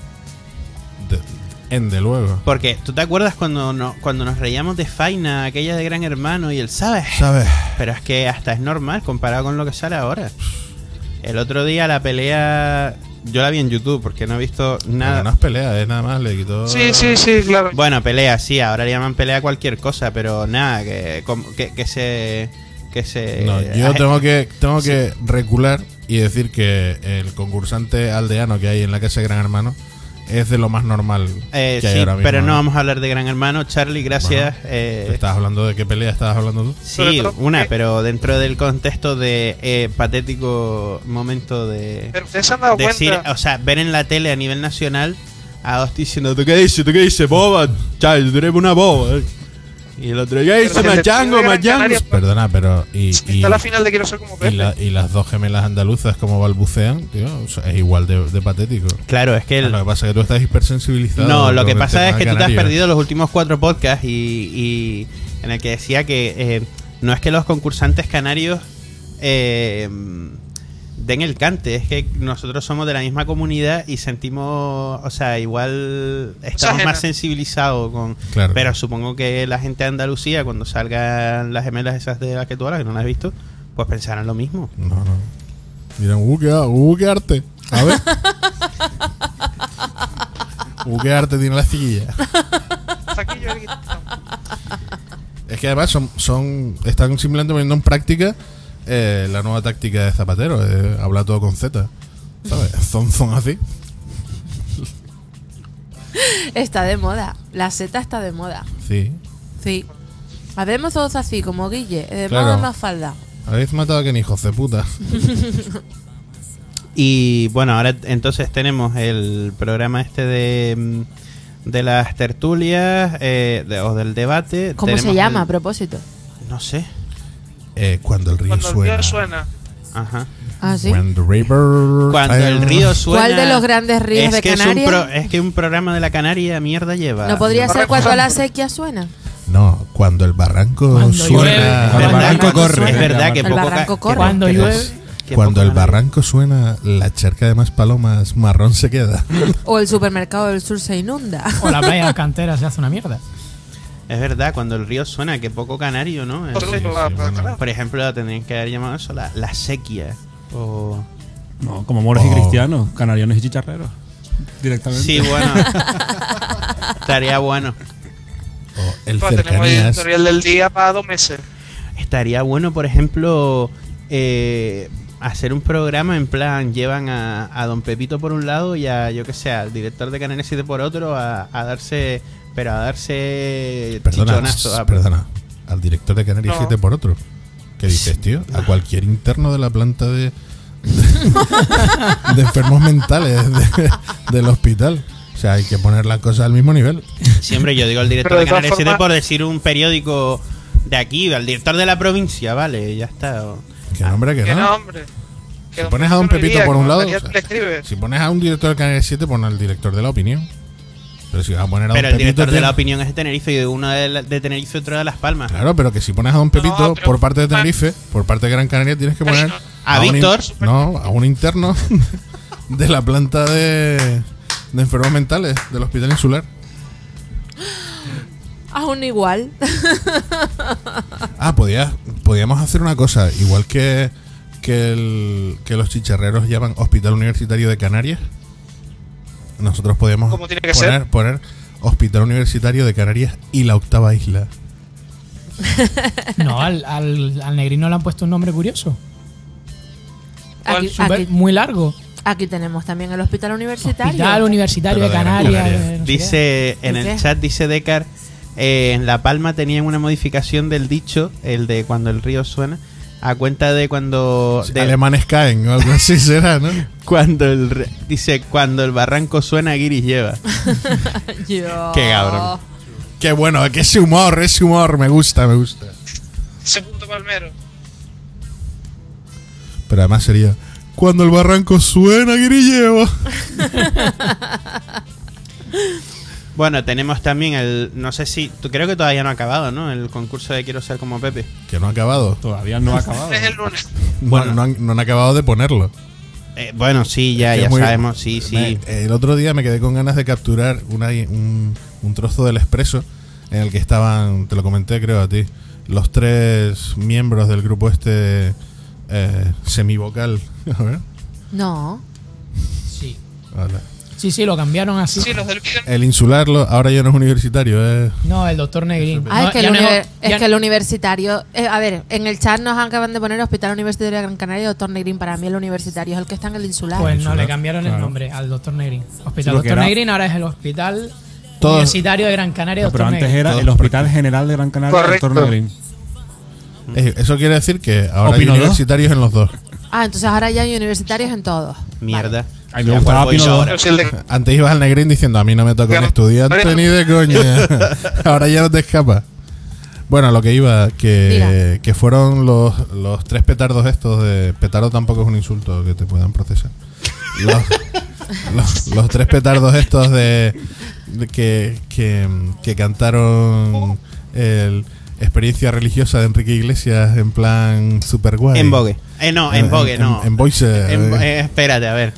De luego. Porque tú te acuerdas cuando nos reíamos de Faina, aquella de Gran Hermano y el ¿sabes? ¿Sabes? Pero es que hasta es normal comparado con lo que sale ahora. El otro día la pelea yo la vi en YouTube porque no he visto nada. No es pelea, es nada más, le quitó. Sí, claro. Bueno, pelea, sí, ahora le llaman pelea a cualquier cosa, pero nada, que se... No, yo tengo que recular y decir que el concursante aldeano que hay en la casa de Gran Hermano es de lo más normal que hay sí, ahora mismo. pero no vamos a hablar de Gran Hermano. Charlie, gracias. ¿Estabas hablando de qué pelea estabas hablando tú? Sí, pero dentro del contexto de patético momento de Pero ustedes se han dado decir, cuenta. o sea, ver en la tele a nivel nacional a dos diciendo, ¿tú qué dices, boba? Chal, tú eres una boba. Y el otro, ¿qué dices, Pero si el machango, de Gran machango? Canaria- Perdona, pero Está la final de Quiero ser como Pepe. y las dos gemelas andaluzas como balbucean, tío, o sea, es igual de patético. Claro, es que... Lo que pasa es que tú estás hipersensibilizado. No, lo con que el pasa tema es que tú te has canario. perdido los últimos 4 podcasts y en el que decía que no es que los concursantes canarios den el cante, es que nosotros somos de la misma comunidad y sentimos, o sea, igual estamos ajena. más sensibilizados con... Claro. Pero supongo que la gente de Andalucía, cuando salgan las gemelas esas de las que tú hablas, que no las has visto, pues pensarán lo mismo. No. Dirán, qué arte. A ver. Qué arte tiene la chiquilla. Aquí yo- Es que además están simplemente poniendo en práctica la nueva táctica de Zapatero, habla todo con Z, ¿sabes? Son así. Está de moda. La seta está de moda. Sí. Sí. Hablemos todos así, como Guille. De Claro. moda más falda. Habéis matado a Ken, hijos de puta. Y bueno, ahora entonces tenemos el programa este de las tertulias o del debate. ¿Cómo Tenemos se llama a el- propósito? No sé. Cuando el río Cuando el suena. río suena. Ajá. Ah, sí. When the river Cuando el río suena. ¿Cuál de los grandes ríos de que Canarias? es que un programa de la Canaria mierda lleva. ¿No podría ser cuando la sequía suena? No, cuando el barranco Cuando suena. llueve. Cuando el barranco corre. Es verdad que El poco barranco corre. Cuando que- llueve. que Cuando poco el canario. barranco suena, la charca de más palomas marrón se queda. ¿O el supermercado del sur se inunda? O la playa cantera se hace una mierda. Es verdad, cuando el río suena, que poco canario, ¿no? bueno. Por ejemplo, tendrían que haber llamado eso la sequía. O... No, como moros y cristianos, canariones y chicharreros. Directamente. Sí, bueno. Estaría bueno. O el Tenemos el cercanías. editorial del día para 2 meses. Estaría bueno, por ejemplo, hacer un programa en plan, llevan a Don Pepito por un lado y a, yo que sé, al director de Canal 7 por otro a darse chichonazo. Perdona, al director de Canarias No. 7 por otro. ¿Qué dices, tío? A cualquier interno de la planta de enfermos mentales del hospital. O sea, hay que poner las cosas al mismo nivel. Siempre yo digo al director Pero de de todas Canal 7 formas- por decir un periódico de aquí, al director de la provincia, vale, ya está. Que no, hombre, que Que no, no. hombre. Que Si pones a Don Pepito por un lado, le o sea, escribe. si pones a un director del Canal 7, pon al director de La Opinión. Pero si vas a poner a Pero Don el director Pepito, de La tío, Opinión es de Tenerife y de uno de Tenerife y otro de Las Palmas. claro, pero que si pones a Don Pepito No, pero- por parte de Tenerife, por parte de Gran Canaria, tienes que poner ¿A un Víctor? no, a un interno de la planta de enfermos mentales del Hospital Insular. Aún igual. Ah, podíamos hacer una cosa, igual que los chicharreros llaman Hospital Universitario de Canarias. Nosotros podíamos ¿Cómo tiene que ser? poner Hospital Universitario de Canarias y la octava isla. No, al negrino le han puesto un nombre curioso. Aquí, Muy largo. aquí tenemos también el hospital universitario. Hospital Universitario Pero de de Gran Canarias. Canaria. no sé qué. Dice en ¿El el qué? chat, dice Decar, en La Palma tenían una modificación del dicho, el de cuando el río suena, a cuenta de cuando... Alemanes caen o algo así será, ¿no? Dice, cuando el barranco suena, guiris lleva. Yo. Qué cabrón. Qué bueno, que ese humor, me gusta. Ese punto palmero. Pero además sería cuando el barranco suena, guirilleo. Bueno, tenemos también el... No sé si... Creo que todavía no ha acabado, ¿no? El concurso de Quiero ser como Pepe. Que no ha acabado. Todavía no ha acabado. Es el lunes. Bueno, no han acabado de ponerlo. Bueno, sí, Es que ya es muy- sabemos, sí. El otro día me quedé con ganas de capturar un trozo del Expreso en el que estaban, te lo comenté creo a ti, los 3 miembros del grupo semivocal. A ver. No. Sí. Hola. Sí, lo cambiaron así. Sí, los del El insular ahora ya no es universitario, es... No, el doctor Negrín. Ah, No, es que, ya el, no es que el universitario. A ver, en el chat nos acaban de poner Hospital Universitario de Gran Canaria y Doctor Negrín. Para mí, el universitario es el que está en el insular. Pues no, Insular. le cambiaron el Claro. nombre al doctor Negrín. Hospital Lo que Doctor era- Negrín ahora es el Hospital Todos- Universitario de Gran Canaria. No, pero Doctor antes Negrín. era Todos el Hospital General de Gran Canaria, Correcto. Doctor Negrín. Eso quiere decir que ahora hay Opino dos. universitarios en los dos. Ah, entonces ahora ya hay universitarios en todos. Mierda. A mí me Ya, gustaba ¿cuál voy Pino yo dos. ahora? Pero si el de- Antes ibas al Negrín diciendo a mí no me toca un Claro. estudiante ni de coña. Ahora ya no te escapas. Bueno, lo que iba, que fueron los 3 petardos estos de... Petardo tampoco es un insulto que te puedan procesar. Los 3 petardos estos que cantaron el experiencia religiosa de Enrique Iglesias en plan super guay. En Vogue. No, en Vogue, no. En Voice. Espérate, a ver.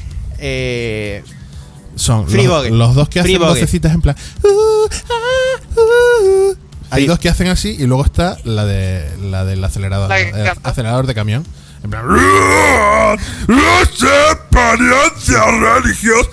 Son Free Vogue. los dos que Free hacen Vogue. vocecitas en plan. Hay Sí. dos que hacen así y luego está la del acelerador, La que canta. acelerador de camión. En plan. Experiencia religiosa.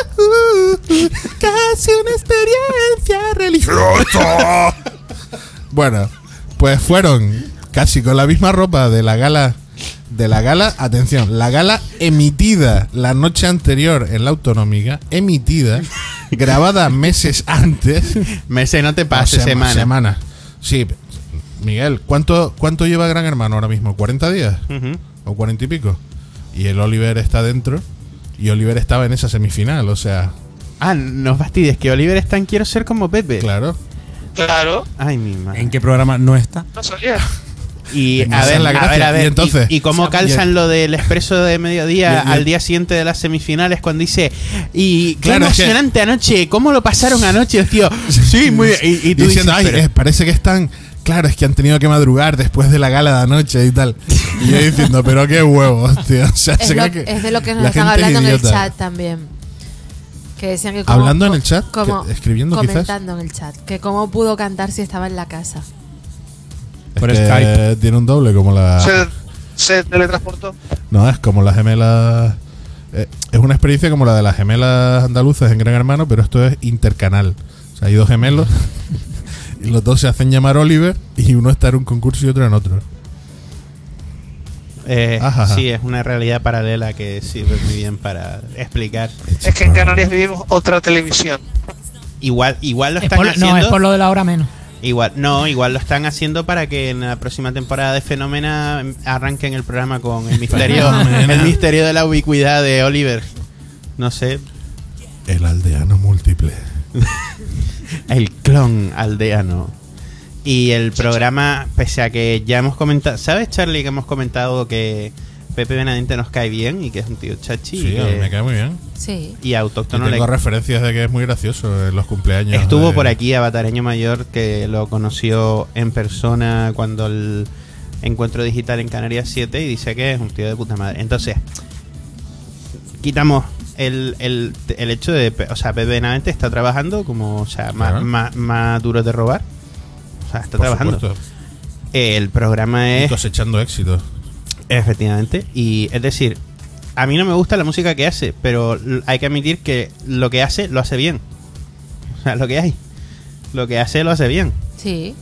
Casi una experiencia religiosa. Bueno, pues fueron casi con la misma ropa de la gala. Atención, la gala emitida la noche anterior en la Autonómica, grabada meses antes. Meses, no te pases, semana. Sí, Miguel, ¿cuánto lleva Gran Hermano ahora mismo? ¿40 días? Ujú. ¿O 40 y pico? Y el Oliver está dentro. Y Oliver estaba en esa semifinal, o sea, Ah, no fastidies, que Oliver está en Quiero ser como Pepe. claro. Claro, Ay, mi madre. ¿En qué programa no está? no sabía. Y Esa a ver, es la gracia. a ver. Y entonces, ¿Y cómo calzan lo del expreso de mediodía Y- al día siguiente de las semifinales cuando dice y qué Claro, es que- emocionante anoche, ¿cómo lo pasaron anoche, tío? Sí, muy bien. Y tú diciendo, dices, ay, pero- parece que están. Claro, es que han tenido que madrugar después de la gala de anoche y tal. Y yo diciendo, pero qué huevos, tío. O sea, Es, se lo, cree que es de lo que nos la están gente es hablando en el idiota. chat también. Que decían que ¿Hablando en el chat? como- ¿Escribiendo quizás? comentando en el chat. Que cómo pudo cantar si estaba en la casa. Es Por que Skype. tiene un doble como la. Se teletransportó. No, es como las gemelas. Es una experiencia como la de las gemelas andaluzas en Gran Hermano, pero esto es intercanal. O sea, hay 2 gemelos y los 2 se hacen llamar Oliver y uno está en un concurso y otro en otro. Ajá. Sí, es una realidad paralela que sirve muy bien para explicar. Es que en Canarias vivimos otra televisión. Igual lo Es están por, haciendo. no, es por lo de la hora menos. Igual lo están haciendo para que en la próxima temporada de Fenómena arranquen el programa con el misterio, el misterio de la ubicuidad de Oliver. No sé, El aldeano múltiple. el clon aldeano. Y el programa, pese a que ya hemos comentado, ¿sabes, Charlie, que hemos comentado que Pepe Benavente nos cae bien y que es un tío chachi. Sí, a mí me cae muy bien. Sí. Y autóctono. Y tengo referencias de que es muy gracioso en los cumpleaños. Estuvo por aquí Avatareño Mayor, que lo conoció en persona cuando el encuentro digital en Canarias 7 y dice que es un tío de puta madre. Entonces, quitamos el hecho de... O sea, Pepe Benavente está trabajando como... O sea, Claro. más duro de robar. O sea, está Por trabajando. supuesto. El programa Y es... cosechando éxitos. Efectivamente. Y es decir, a mí no me gusta la música que hace, pero hay que admitir que lo que hace, lo hace bien. O sea, lo que hay. Lo que hace, lo hace bien. Sí.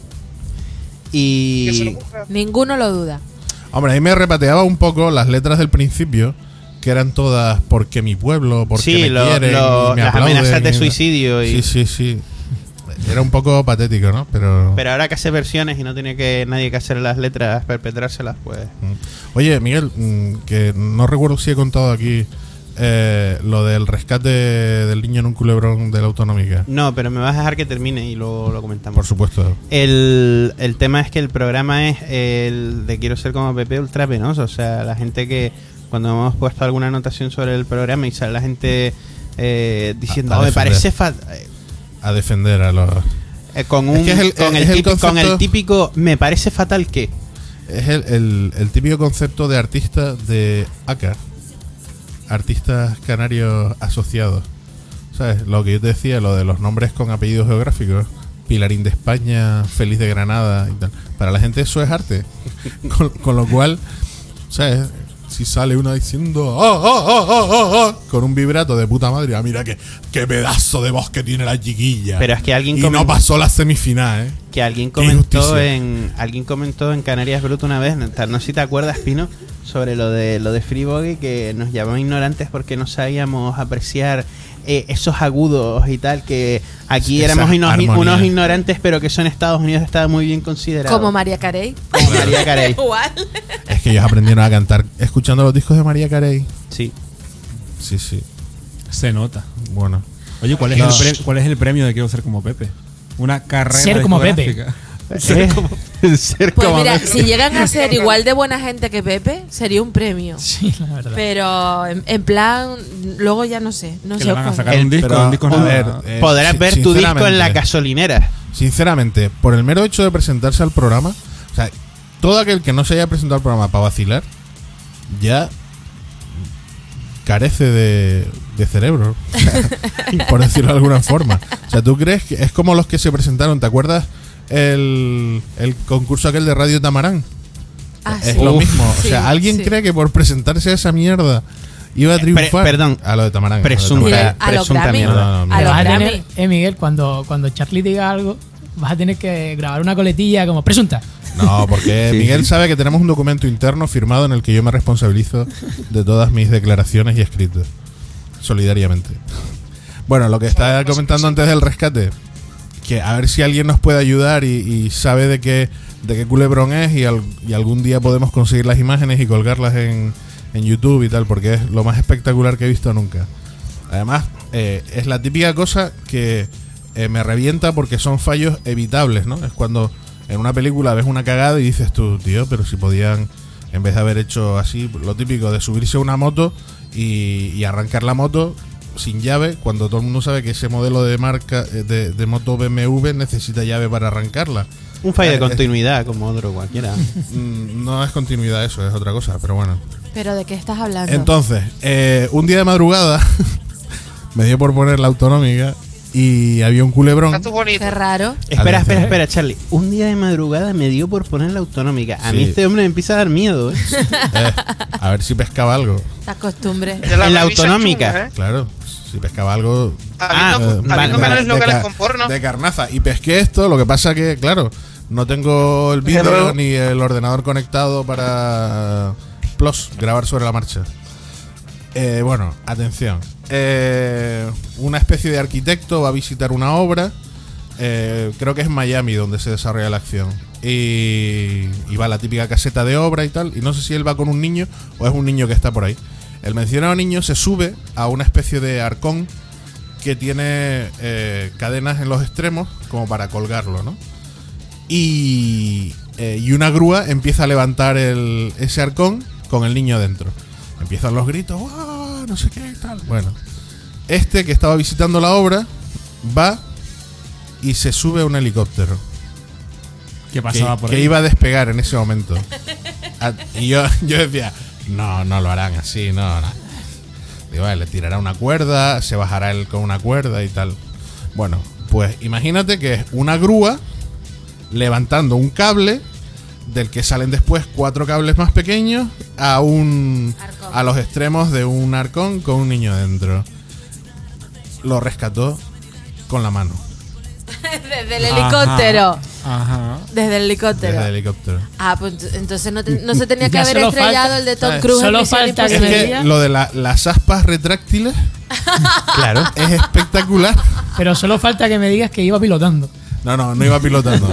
Que se Y... lo busca. Ninguno lo duda. Hombre, ahí me repateaba un poco las letras del principio, que eran todas porque mi pueblo, porque Sí, me quieren, y me las aplauden, amenazas de y- suicidio. Y... Sí. Era un poco patético, ¿no? Pero Pero ahora que hace versiones y no tiene que nadie que hacer las letras, perpetrárselas, pues... Oye, Miguel, que no recuerdo si he contado aquí lo del rescate del niño en un culebrón de la autonómica. No, pero me vas a dejar que termine y luego lo comentamos. Por supuesto. El tema es que el programa es el de Quiero ser como Pepe ultra penoso. O sea, la gente que cuando hemos puesto alguna anotación sobre el programa y sale la gente diciendo, A me defender. parece A defender a los... con Es que es el- con es el con el concepto- típico me parece fatal que... Es el típico concepto de artista de ACA. Artistas canarios asociados. ¿Sabes? Lo que yo te decía, lo de los nombres con apellidos geográficos. Pilarín de España, Feliz de Granada y tal. Para la gente eso es arte. Con lo cual, ¿sabes? Si sale uno diciendo con un vibrato de puta madre, mira qué pedazo de voz que tiene la chiquilla. Pero es que alguien y comentó- no pasó la semifinal, ¿eh? Que alguien Qué injusticia. alguien comentó en Canarias Bruto una vez, no sé si te acuerdas, Pino, sobre lo de Free Bogey, que nos llamamos ignorantes porque no sabíamos apreciar esos agudos y tal, que aquí Esa éramos armonía. unos ignorantes, pero que eso en Estados Unidos estaba muy bien considerado. Como María Carey. Como María Carey. Igual. Es que ellos aprendieron a cantar escuchando los discos de María Carey. Sí. Sí, sí. Se nota. Bueno. Oye, ¿cuál es, No. cuál es el premio de Quiero ser como Pepe? Una carrera Ser como Pepe. discográfica. Ser Pues como- mira, si llegan a ser igual de buena gente que Pepe, sería un premio. Sí, la verdad. Pero en plan, luego ya no sé. No Que sé le van a cuándo. sacar un disco, Pero, un disco a nuevo. ver, podrás ver tu disco en la sinceramente, gasolinera. Sinceramente, por el mero hecho de presentarse al programa, o sea, todo aquel que no se haya presentado al programa para vacilar, ya carece de cerebro, o sea, por decirlo de alguna forma. O sea, ¿tú crees que es como los que se presentaron? ¿Te acuerdas el concurso aquel de Radio Tamarán? Ah, Es sí. lo mismo. O Sí, sea, ¿alguien sí. cree que por presentarse a esa mierda iba a triunfar? perdón. A lo de Tamarán. Presunta. Mira, a los presunta Grammy. mierda. No, A los vas a Grammy. tener, Miguel, cuando Charlie diga algo, vas a tener que grabar una coletilla como presunta. No, porque Sí, Miguel sí. sabe que tenemos un documento interno firmado en el que yo me responsabilizo de todas mis declaraciones y escritos. Solidariamente. Bueno, lo que estaba comentando antes del rescate, que a ver si alguien nos puede ayudar y sabe de qué culebrón es y algún día podemos conseguir las imágenes y colgarlas en YouTube y tal, porque es lo más espectacular que he visto nunca. Además, es la típica cosa que me revienta porque son fallos evitables, ¿no? Es cuando en una película ves una cagada y dices tú, tío, pero si podían, en vez de haber hecho así, lo típico de subirse a una moto y arrancar la moto sin llave, cuando todo el mundo sabe que ese modelo de marca de moto BMW necesita llave para arrancarla. Un fallo de continuidad, como otro cualquiera. No es continuidad eso, es otra cosa, pero bueno. ¿Pero de qué estás hablando? Entonces, un día de madrugada me dio por poner la autonómica y había un culebrón. Está tú bonito. Qué raro. Espera, Atención. espera, Charlie. Un día de madrugada me dio por poner la autonómica. A mí Sí. este hombre me empieza a dar miedo, ¿eh? A ver si pescaba algo. La costumbre. De En la revisas autonómica. chungas, ¿eh? Claro, si pescaba algo Habiendo vale, canales vale. locales ca- con porno. de carnaza. Y pesqué esto, lo que pasa que, claro, no tengo el vídeo Pero- ni el ordenador conectado para grabar sobre la marcha. Bueno, atención. Una especie de arquitecto va a visitar una obra. Creo que es Miami donde se desarrolla la acción. Y va a la típica caseta de obra y tal. Y no sé si él va con un niño o es un niño que está por ahí. El mencionado niño se sube a una especie de arcón que tiene cadenas en los extremos como para colgarlo, ¿no? Y una grúa empieza a levantar ese arcón con el niño dentro. Empiezan los gritos, ¡wow! No sé qué, tal. Bueno, este que estaba visitando la obra va y se sube a un helicóptero. ¿Qué pasaba por Que ahí? iba a despegar en ese momento. Y yo decía, no lo harán así, no. Digo, vale, le tirará una cuerda, se bajará él con una cuerda y tal. Bueno, pues imagínate que es una grúa levantando un cable del que salen después 4 cables más pequeños a los extremos de un arcón con un niño dentro. Lo rescató con la mano. Desde el helicóptero. Ajá. Desde el helicóptero. Desde el helicóptero. Ah, pues entonces no se tenía que Ya haber solo estrellado falta- el de Tom ¿sabes? Cruise. Solo en Misión falta que Es Imposible. que lo de las aspas retráctiles Claro. es espectacular. Pero solo falta que me digas que iba pilotando. No iba pilotando,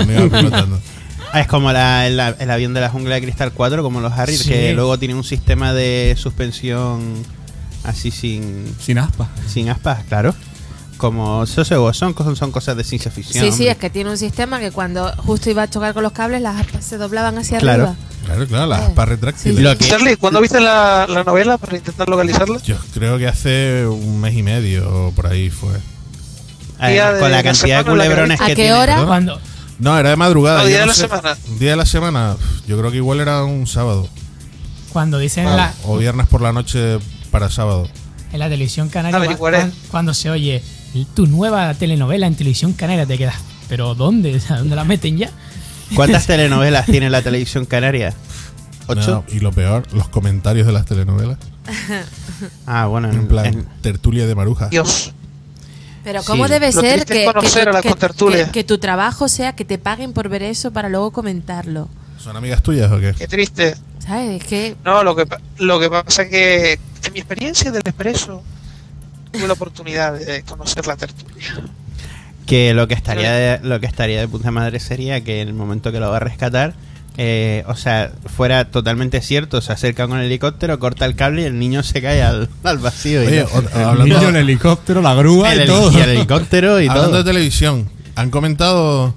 Es como el avión de la jungla de Cristal 4, como los Harrier, Sí. que luego tiene un sistema de suspensión así sin Sin aspas. claro. Como eso son cosas de ciencia ficción. Sí, hombre. es que tiene un sistema que cuando justo iba a chocar con los cables, las aspas se doblaban hacia Claro. arriba. Claro, las aspas retráctiles. Sí. Lo que- Charlie, ¿cuándo viste la novela para intentar localizarla? Yo creo que hace un mes y medio o por ahí fue. Día de con la la cantidad de semana, la que culebrones ¿A que qué tiene. hora? ¿no? Cuando No, era de madrugada. No, día yo de la sé. semana. Día de la semana. Yo creo que igual era un sábado. dicen Vale. O viernes por la noche para sábado. en la televisión canaria, Averiguaré. cuando se oye tu nueva telenovela en televisión canaria, te quedas, ¿pero dónde? O sea, ¿dónde la meten ya? ¿Cuántas telenovelas tiene la televisión canaria? ¿8? No, y lo peor, los comentarios de las telenovelas. Ah, bueno, En plan, tertulia de Maruja. Dios. Pero ¿cómo Sí. debe Lo ser triste es conocer a la contertulia. que tu trabajo sea que te paguen por ver eso para luego comentarlo? ¿Son amigas tuyas o qué? Qué triste. ¿Sabes? Es que No, lo que pasa es que en mi experiencia del Expreso tuve la oportunidad de conocer la tertulia. Que lo que estaría de puta madre sería que en el momento que lo va a rescatar, o sea, fuera totalmente cierto, se acerca con el helicóptero, corta el cable y el niño se cae al vacío. Y Oye, no. El niño, el helicóptero, la grúa y todo. Y el helicóptero y hablando todo. de televisión, han comentado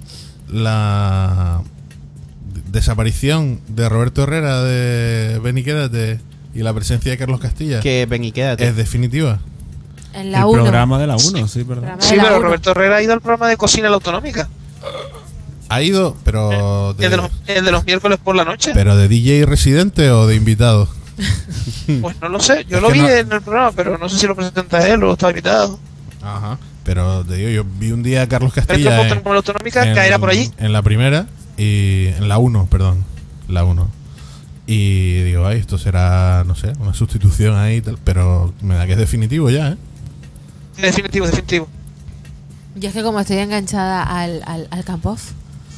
la desaparición de Roberto Herrera de Ven y Quédate y la presencia de Carlos Castilla. Que ven y quédate. ¿Es definitiva? en la El 1. programa de la 1, sí, perdón. Programa Sí, de la pero uno. Roberto Herrera ha ido al programa de cocina de la autonómica. Ha ido, pero El de los miércoles por la noche. pero de DJ residente o de invitado. Pues no lo sé. Yo Es lo que vi no- en el programa, pero no sé si lo presenta él o estaba invitado. Ajá. Pero te digo, yo vi un día a Carlos Pero Castilla esto como la autonómica caerá por allí. en la primera y en la 1, perdón, la 1. Y digo, ay, esto será, no sé, una sustitución ahí y tal, pero me da que es definitivo ya, ¿eh? Definitivo, definitivo. Yo es que como estoy enganchada al Campoff,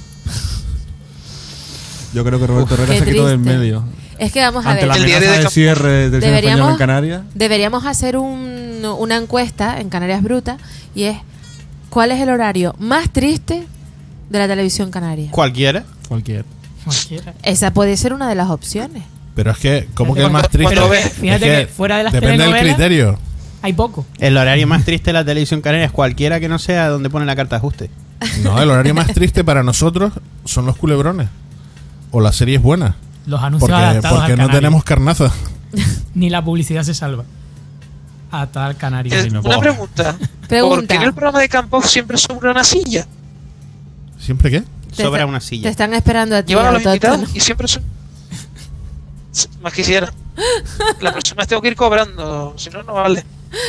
Yo creo que Roberto Herrera qué se quitó del triste. medio. Es que vamos a Ante ver. la El diario amenaza de de Campo- cierre del cine español en Canarias. Deberíamos hacer una encuesta en Canarias Bruta y es ¿cuál es el horario más triste de la televisión canaria? Cualquiera. Cualquier. Cualquiera. Esa puede ser una de las opciones. Pero es que, como Pero que el más triste. cuando ves- es fíjate que fuera de las depende del telenovelas- criterio. Hay poco. El horario más triste de la televisión canaria es cualquiera que no sea donde pone la carta de ajuste. No, el horario más triste para nosotros son los culebrones. O las series buenas. Los anuncios Porque, adaptados porque al no canario. tenemos carnaza. Ni la publicidad se salva. Adaptada al canario. Una pregunta. ¿Por qué en el programa de Campos siempre sobra una silla? ¿Siempre qué? Sobra Te- una Te silla. están esperando a ti. Llevan a los autóctono. invitados y siempre son... Más quisiera. La próxima vez tengo que ir cobrando, si no, no vale.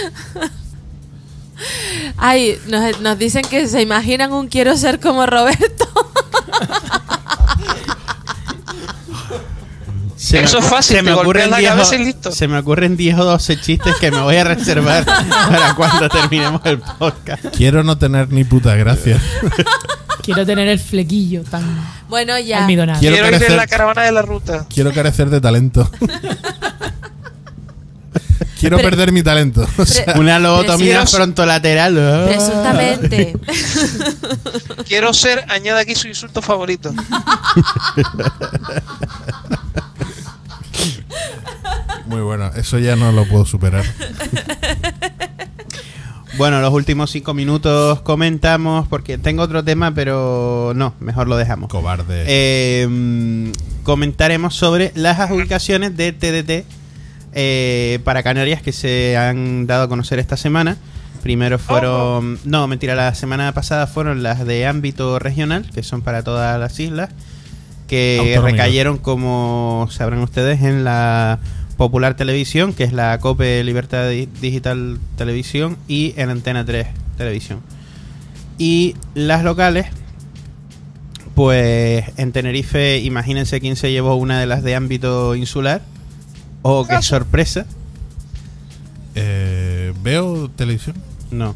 Ay, nos dicen que se imaginan un quiero ser como Roberto. Eso es fácil, te golpeas la cabeza y listo. Se me ocurren 10 o 12 chistes que me voy a reservar para cuando terminemos el podcast. Quiero no tener ni puta gracia. Quiero tener el flequillo tan Bueno, ya. almidonado. Quiero Quiero ir carecer- en la caravana de la ruta. Quiero carecer de talento. Quiero Pre- perder mi talento. O sea, Una lobotomía Precioso. frontolateral. Presuntamente. Quiero ser, añade aquí su insulto favorito. muy bueno. Eso ya no lo puedo superar. Bueno, los últimos 5 minutos comentamos porque tengo otro tema, pero no, mejor lo dejamos. Cobarde. comentaremos sobre las adjudicaciones de TDT para Canarias que se han dado a conocer esta semana. Primero fueron... No, mentira, la semana pasada fueron las de ámbito regional, que son para todas las islas, que Autonómico. recayeron, como sabrán ustedes, en la Popular Televisión, que es la COPE Libertad Digital Televisión, y en Antena 3 Televisión. Y las locales, pues en Tenerife, imagínense quién se llevó una de las de ámbito insular. Oh, qué sorpresa. ¿Veo televisión? No,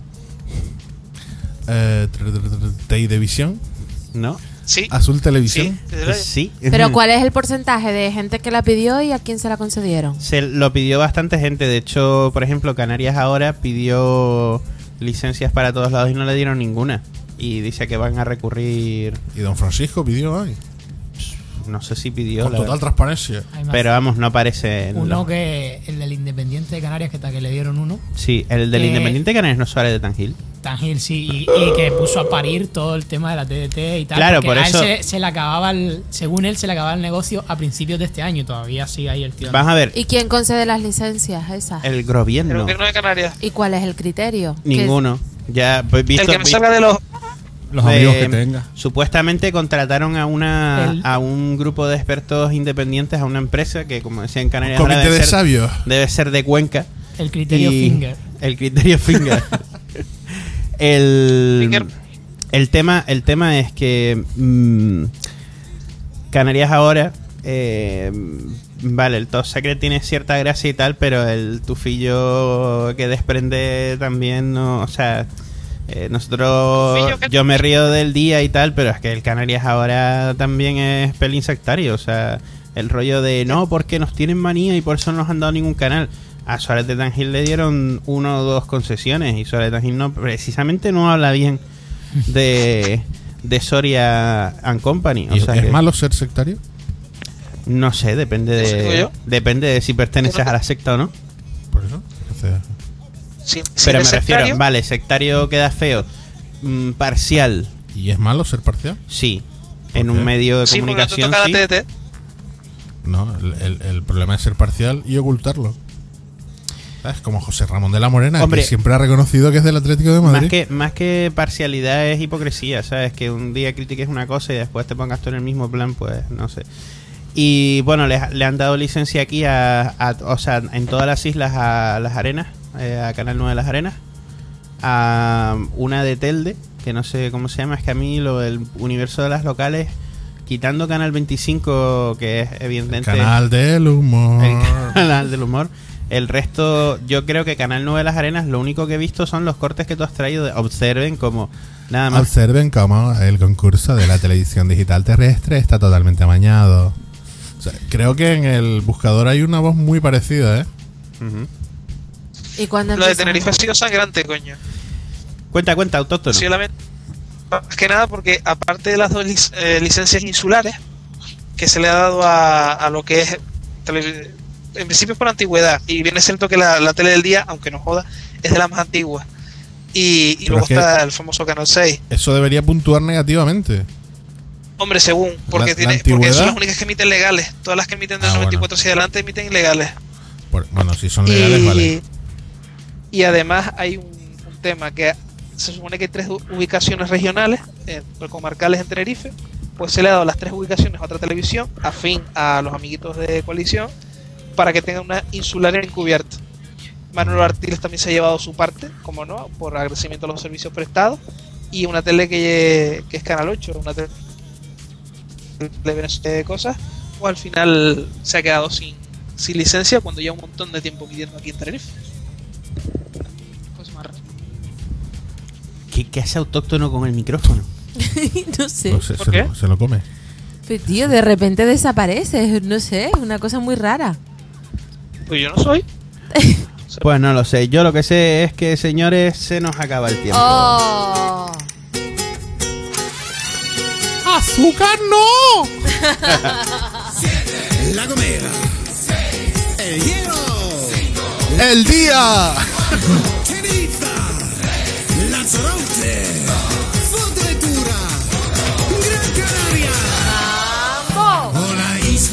Televisión. no, Sí. Azul Televisión. sí. Pero ¿cuál es el porcentaje de gente que la pidió y a quién se la concedieron? Se lo pidió bastante gente. De hecho, por ejemplo, Canarias Ahora pidió licencias para todos lados y no le dieron ninguna. Y dice que van a recurrir. Y don Francisco pidió ahí. No sé si pidió. Con la total verdad. transparencia. Hay más. Pero vamos, no aparece. en Uno los- que el del Independiente de Canarias, que le dieron uno. Sí, el del que- Independiente Canarias no Suárez de Tangil. Tangil, sí, y que puso a parir todo el tema de la TDT y tal. Claro, porque por a él eso- se le acababa según él, se le acababa el negocio a principios de este año. Y todavía sigue ahí el tío. Vas a ver, ¿Y quién concede las licencias esas? el El gobierno. gobierno de Canarias. ¿Y cuál es el criterio? Ninguno. Ya, pues, visto, El que me vi- salga de los... Los amigos que tenga. Supuestamente contrataron a a un grupo de expertos independientes, a una empresa que, como decía en Canarias, ahora Comité de sabios. debe ser de Cuenca. El criterio Y- Finger. El criterio Finger. Finger. El tema es que Canarias Ahora, vale, el Top Secret tiene cierta gracia y tal, pero el tufillo que desprende también no, o sea, nosotros, Tufillo que- yo me río del día y tal, pero es que el Canarias Ahora también es pelín sectario, o sea, el rollo de no, porque nos tienen manía y por eso no nos han dado ningún canal. A Suárez de Tangil le dieron 1 o 2 concesiones y Suárez de Tangil no, precisamente no habla bien de Soria and Company. O ¿Y sea ¿Es que, malo ser sectario? no sé, depende ¿Eso digo de yo? depende de si perteneces a la secta o no. Por eso. Entonces, Si Pero eres me refiero, sectario, vale, sectario queda feo. Parcial, ¿y es malo ser parcial? sí. ¿Por En qué? un medio de sí, porque te comunicación, toca sí. la TDT. No, el problema es ser parcial y ocultarlo. ¿Sabes? Como José Ramón de la Morena, Hombre, que siempre ha reconocido que es del Atlético de Madrid. Más que parcialidad es hipocresía, ¿sabes? Que un día critiques una cosa y después te pongas tú en el mismo plan, pues no sé. Y bueno, le han dado licencia aquí o sea, en todas las islas a Las Arenas, a Canal 9 de Las Arenas, a una de Telde, que no sé cómo se llama, es que a mí el universo de las locales, quitando Canal 25, que es evidentemente Canal del humor. el canal del humor. El resto, yo creo que Canal 9 de Las Arenas, lo único que he visto son los cortes que tú has traído. Observen como nada más. Observen cómo el concurso de la televisión digital terrestre está totalmente amañado. O sea, creo que en el buscador hay una voz muy parecida, ¿eh? Ujú. ¿Y cuándo Lo de empieza? Tenerife ha sido sangrante, coño. Cuenta, autóctono. Ha sido más que nada porque aparte de las 2 licencias insulares que se le ha dado a lo que es en principio es por antigüedad y viene siendo que la tele del día, aunque no joda, es de las más antiguas y Pero luego es que- está el famoso Canal 6. Eso debería puntuar negativamente. Hombre, según, porque, La porque antigüedad. son las únicas que emiten legales. Todas las que emiten del Ah, 94 hacia adelante emiten ilegales. Bueno, si son legales, vale. Y además hay un tema que se supone que hay 3 ubicaciones regionales, comarcales en Tenerife, pues se le ha dado las 3 ubicaciones a otra televisión, afín a los amiguitos de coalición, para que tengan una insular encubierta. Manuel Artiles también se ha llevado su parte, como no, por agradecimiento a los servicios prestados, y una tele que es Canal 8, una tele de cosas, o al final se ha quedado sin licencia cuando lleva un montón de tiempo pidiendo aquí en Tenerife. Pues más raro. ¿Qué hace autóctono con el micrófono? No sé. Pues ¿Por qué? se lo come. Pero, tío, de repente desaparece. No sé, es una cosa muy rara. Pues yo no soy. Pues no lo sé. Yo lo que sé es que, señores, se nos acaba el tiempo. ¡Oh! ¡Azúcar no! La Gomera. El hielo. ¡El día! Tenerife. Lanzarote. Fuerteventura. Gran Canaria. ¡Vamos! O la isla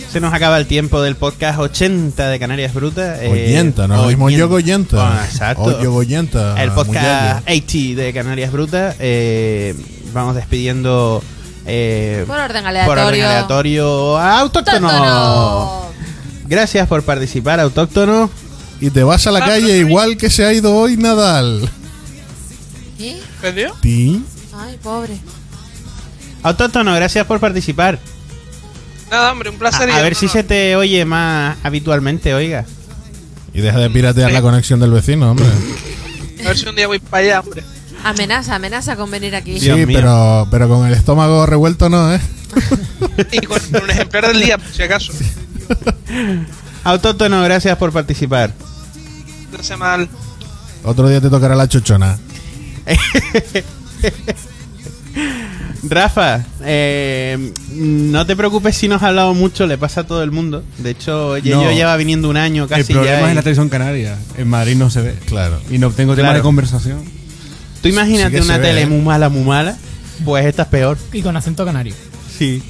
Se nos acaba el tiempo del podcast 80 de Canarias Brutas. Oyenta, ¿no? Lo mismo yo Goyenta. Ah, exacto. Oyo Goyenta. El podcast Muyayo. 80 de Canarias Brutas. Vamos despidiendo Por orden por orden aleatorio. aleatorio a Autóctono. ¡Autóctono! Gracias por participar, Autóctono. Y te vas a la calle igual que se ha ido hoy Nadal. ¿Y? ¿Perdió? ¿Ti? Ay, pobre. Autóctono, gracias por participar. Nada, hombre, un placer. A ver si se te oye más habitualmente, oiga. Y deja de piratear la conexión del vecino, hombre. A ver si un día voy para allá, hombre. Amenaza con venir aquí. Dios Sí, mío. pero con el estómago revuelto no, ¿eh? Y con un ejemplar del día, por si acaso. Autóctono, gracias por participar. No sea mal. Otro día te tocará la chochona. Rafa, no te preocupes si nos ha hablado mucho, le pasa a todo el mundo. De hecho, yo No. lleva viniendo un año casi El problema ya. es en la Y televisión canaria. En Madrid no se ve. Claro. Y no tengo tema Claro. de conversación. tú imagínate Sí que una se ve, tele ¿eh? muy mala, pues esta es peor. Y con acento canario. Sí.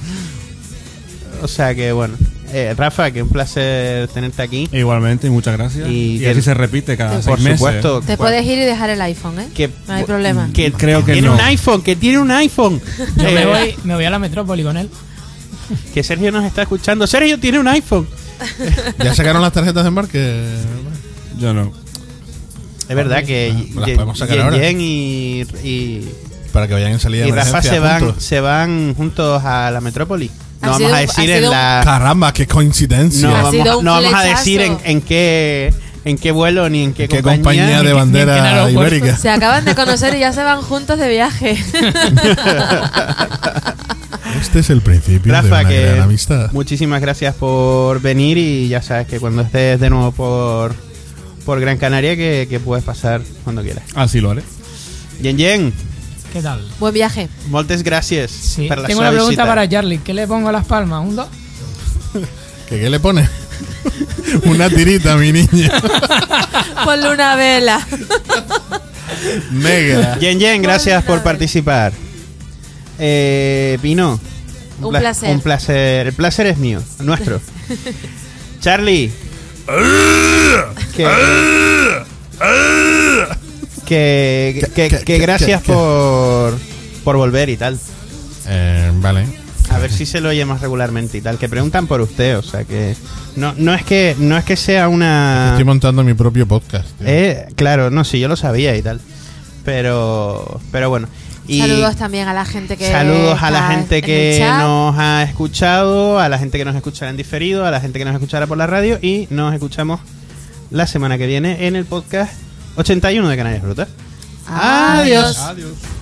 O sea que bueno. Rafa, que un placer tenerte aquí. Igualmente, muchas gracias. Y Y, que- así se repite cada Por 6 meses. supuesto. Te puedes ir y dejar el iPhone, ¿eh? Que, No hay problema. Que Creo que tiene no. un iPhone, que tiene un iPhone. Yo Eh, me voy a la metrópoli con él. Que Sergio nos está escuchando. Sergio tiene un iPhone. ¿Ya sacaron las tarjetas de embarque? Yo no. Es verdad que Las podemos sacar ahora. Jen y Para que vayan en salida de y Rafa emergencia juntos. se van juntos a la metrópoli. No Ha vamos sido a un- decir ha en sido la Caramba, qué coincidencia. no Ha vamos, sido un no vamos a flechazo. decir en qué vuelo ni en qué, ¿Qué compañía de en bandera qué aeropuerto? ibérica? Se acaban de conocer y ya se van juntos de viaje. Este es el principio de Rafa, una que gran amistad. muchísimas gracias por venir y ya sabes que cuando estés de nuevo por Gran Canaria que puedes pasar cuando quieras. Así lo haré. Jen, ¿Qué tal? Buen viaje. moltes gràcies Sí. per la Tengo seva una pregunta visita. para Charlie. ¿Qué le pongo a las palmas? ¿Un 2? ¿Qué le pone? Una tirita, mi niña. Ponle una vela. Mega. Jen, gracias por participar. Pino, Un placer. Un placer. El placer es mío, nuestro. Charlie. Que gracias por volver y tal. Vale. A ver si se lo oye más regularmente y tal. Que preguntan por usted, o sea que no es que sea una. Estoy montando mi propio podcast. tío. Claro, no, sí, yo lo sabía y tal. Pero bueno. Y Saludos también a la gente que saludos a la está gente en que el chat. nos ha escuchado, a la gente que nos escuchará en diferido, a la gente que nos escuchará por la radio y nos escuchamos la semana que viene en el podcast 81 de Canarias Brutas. Adiós. Adiós.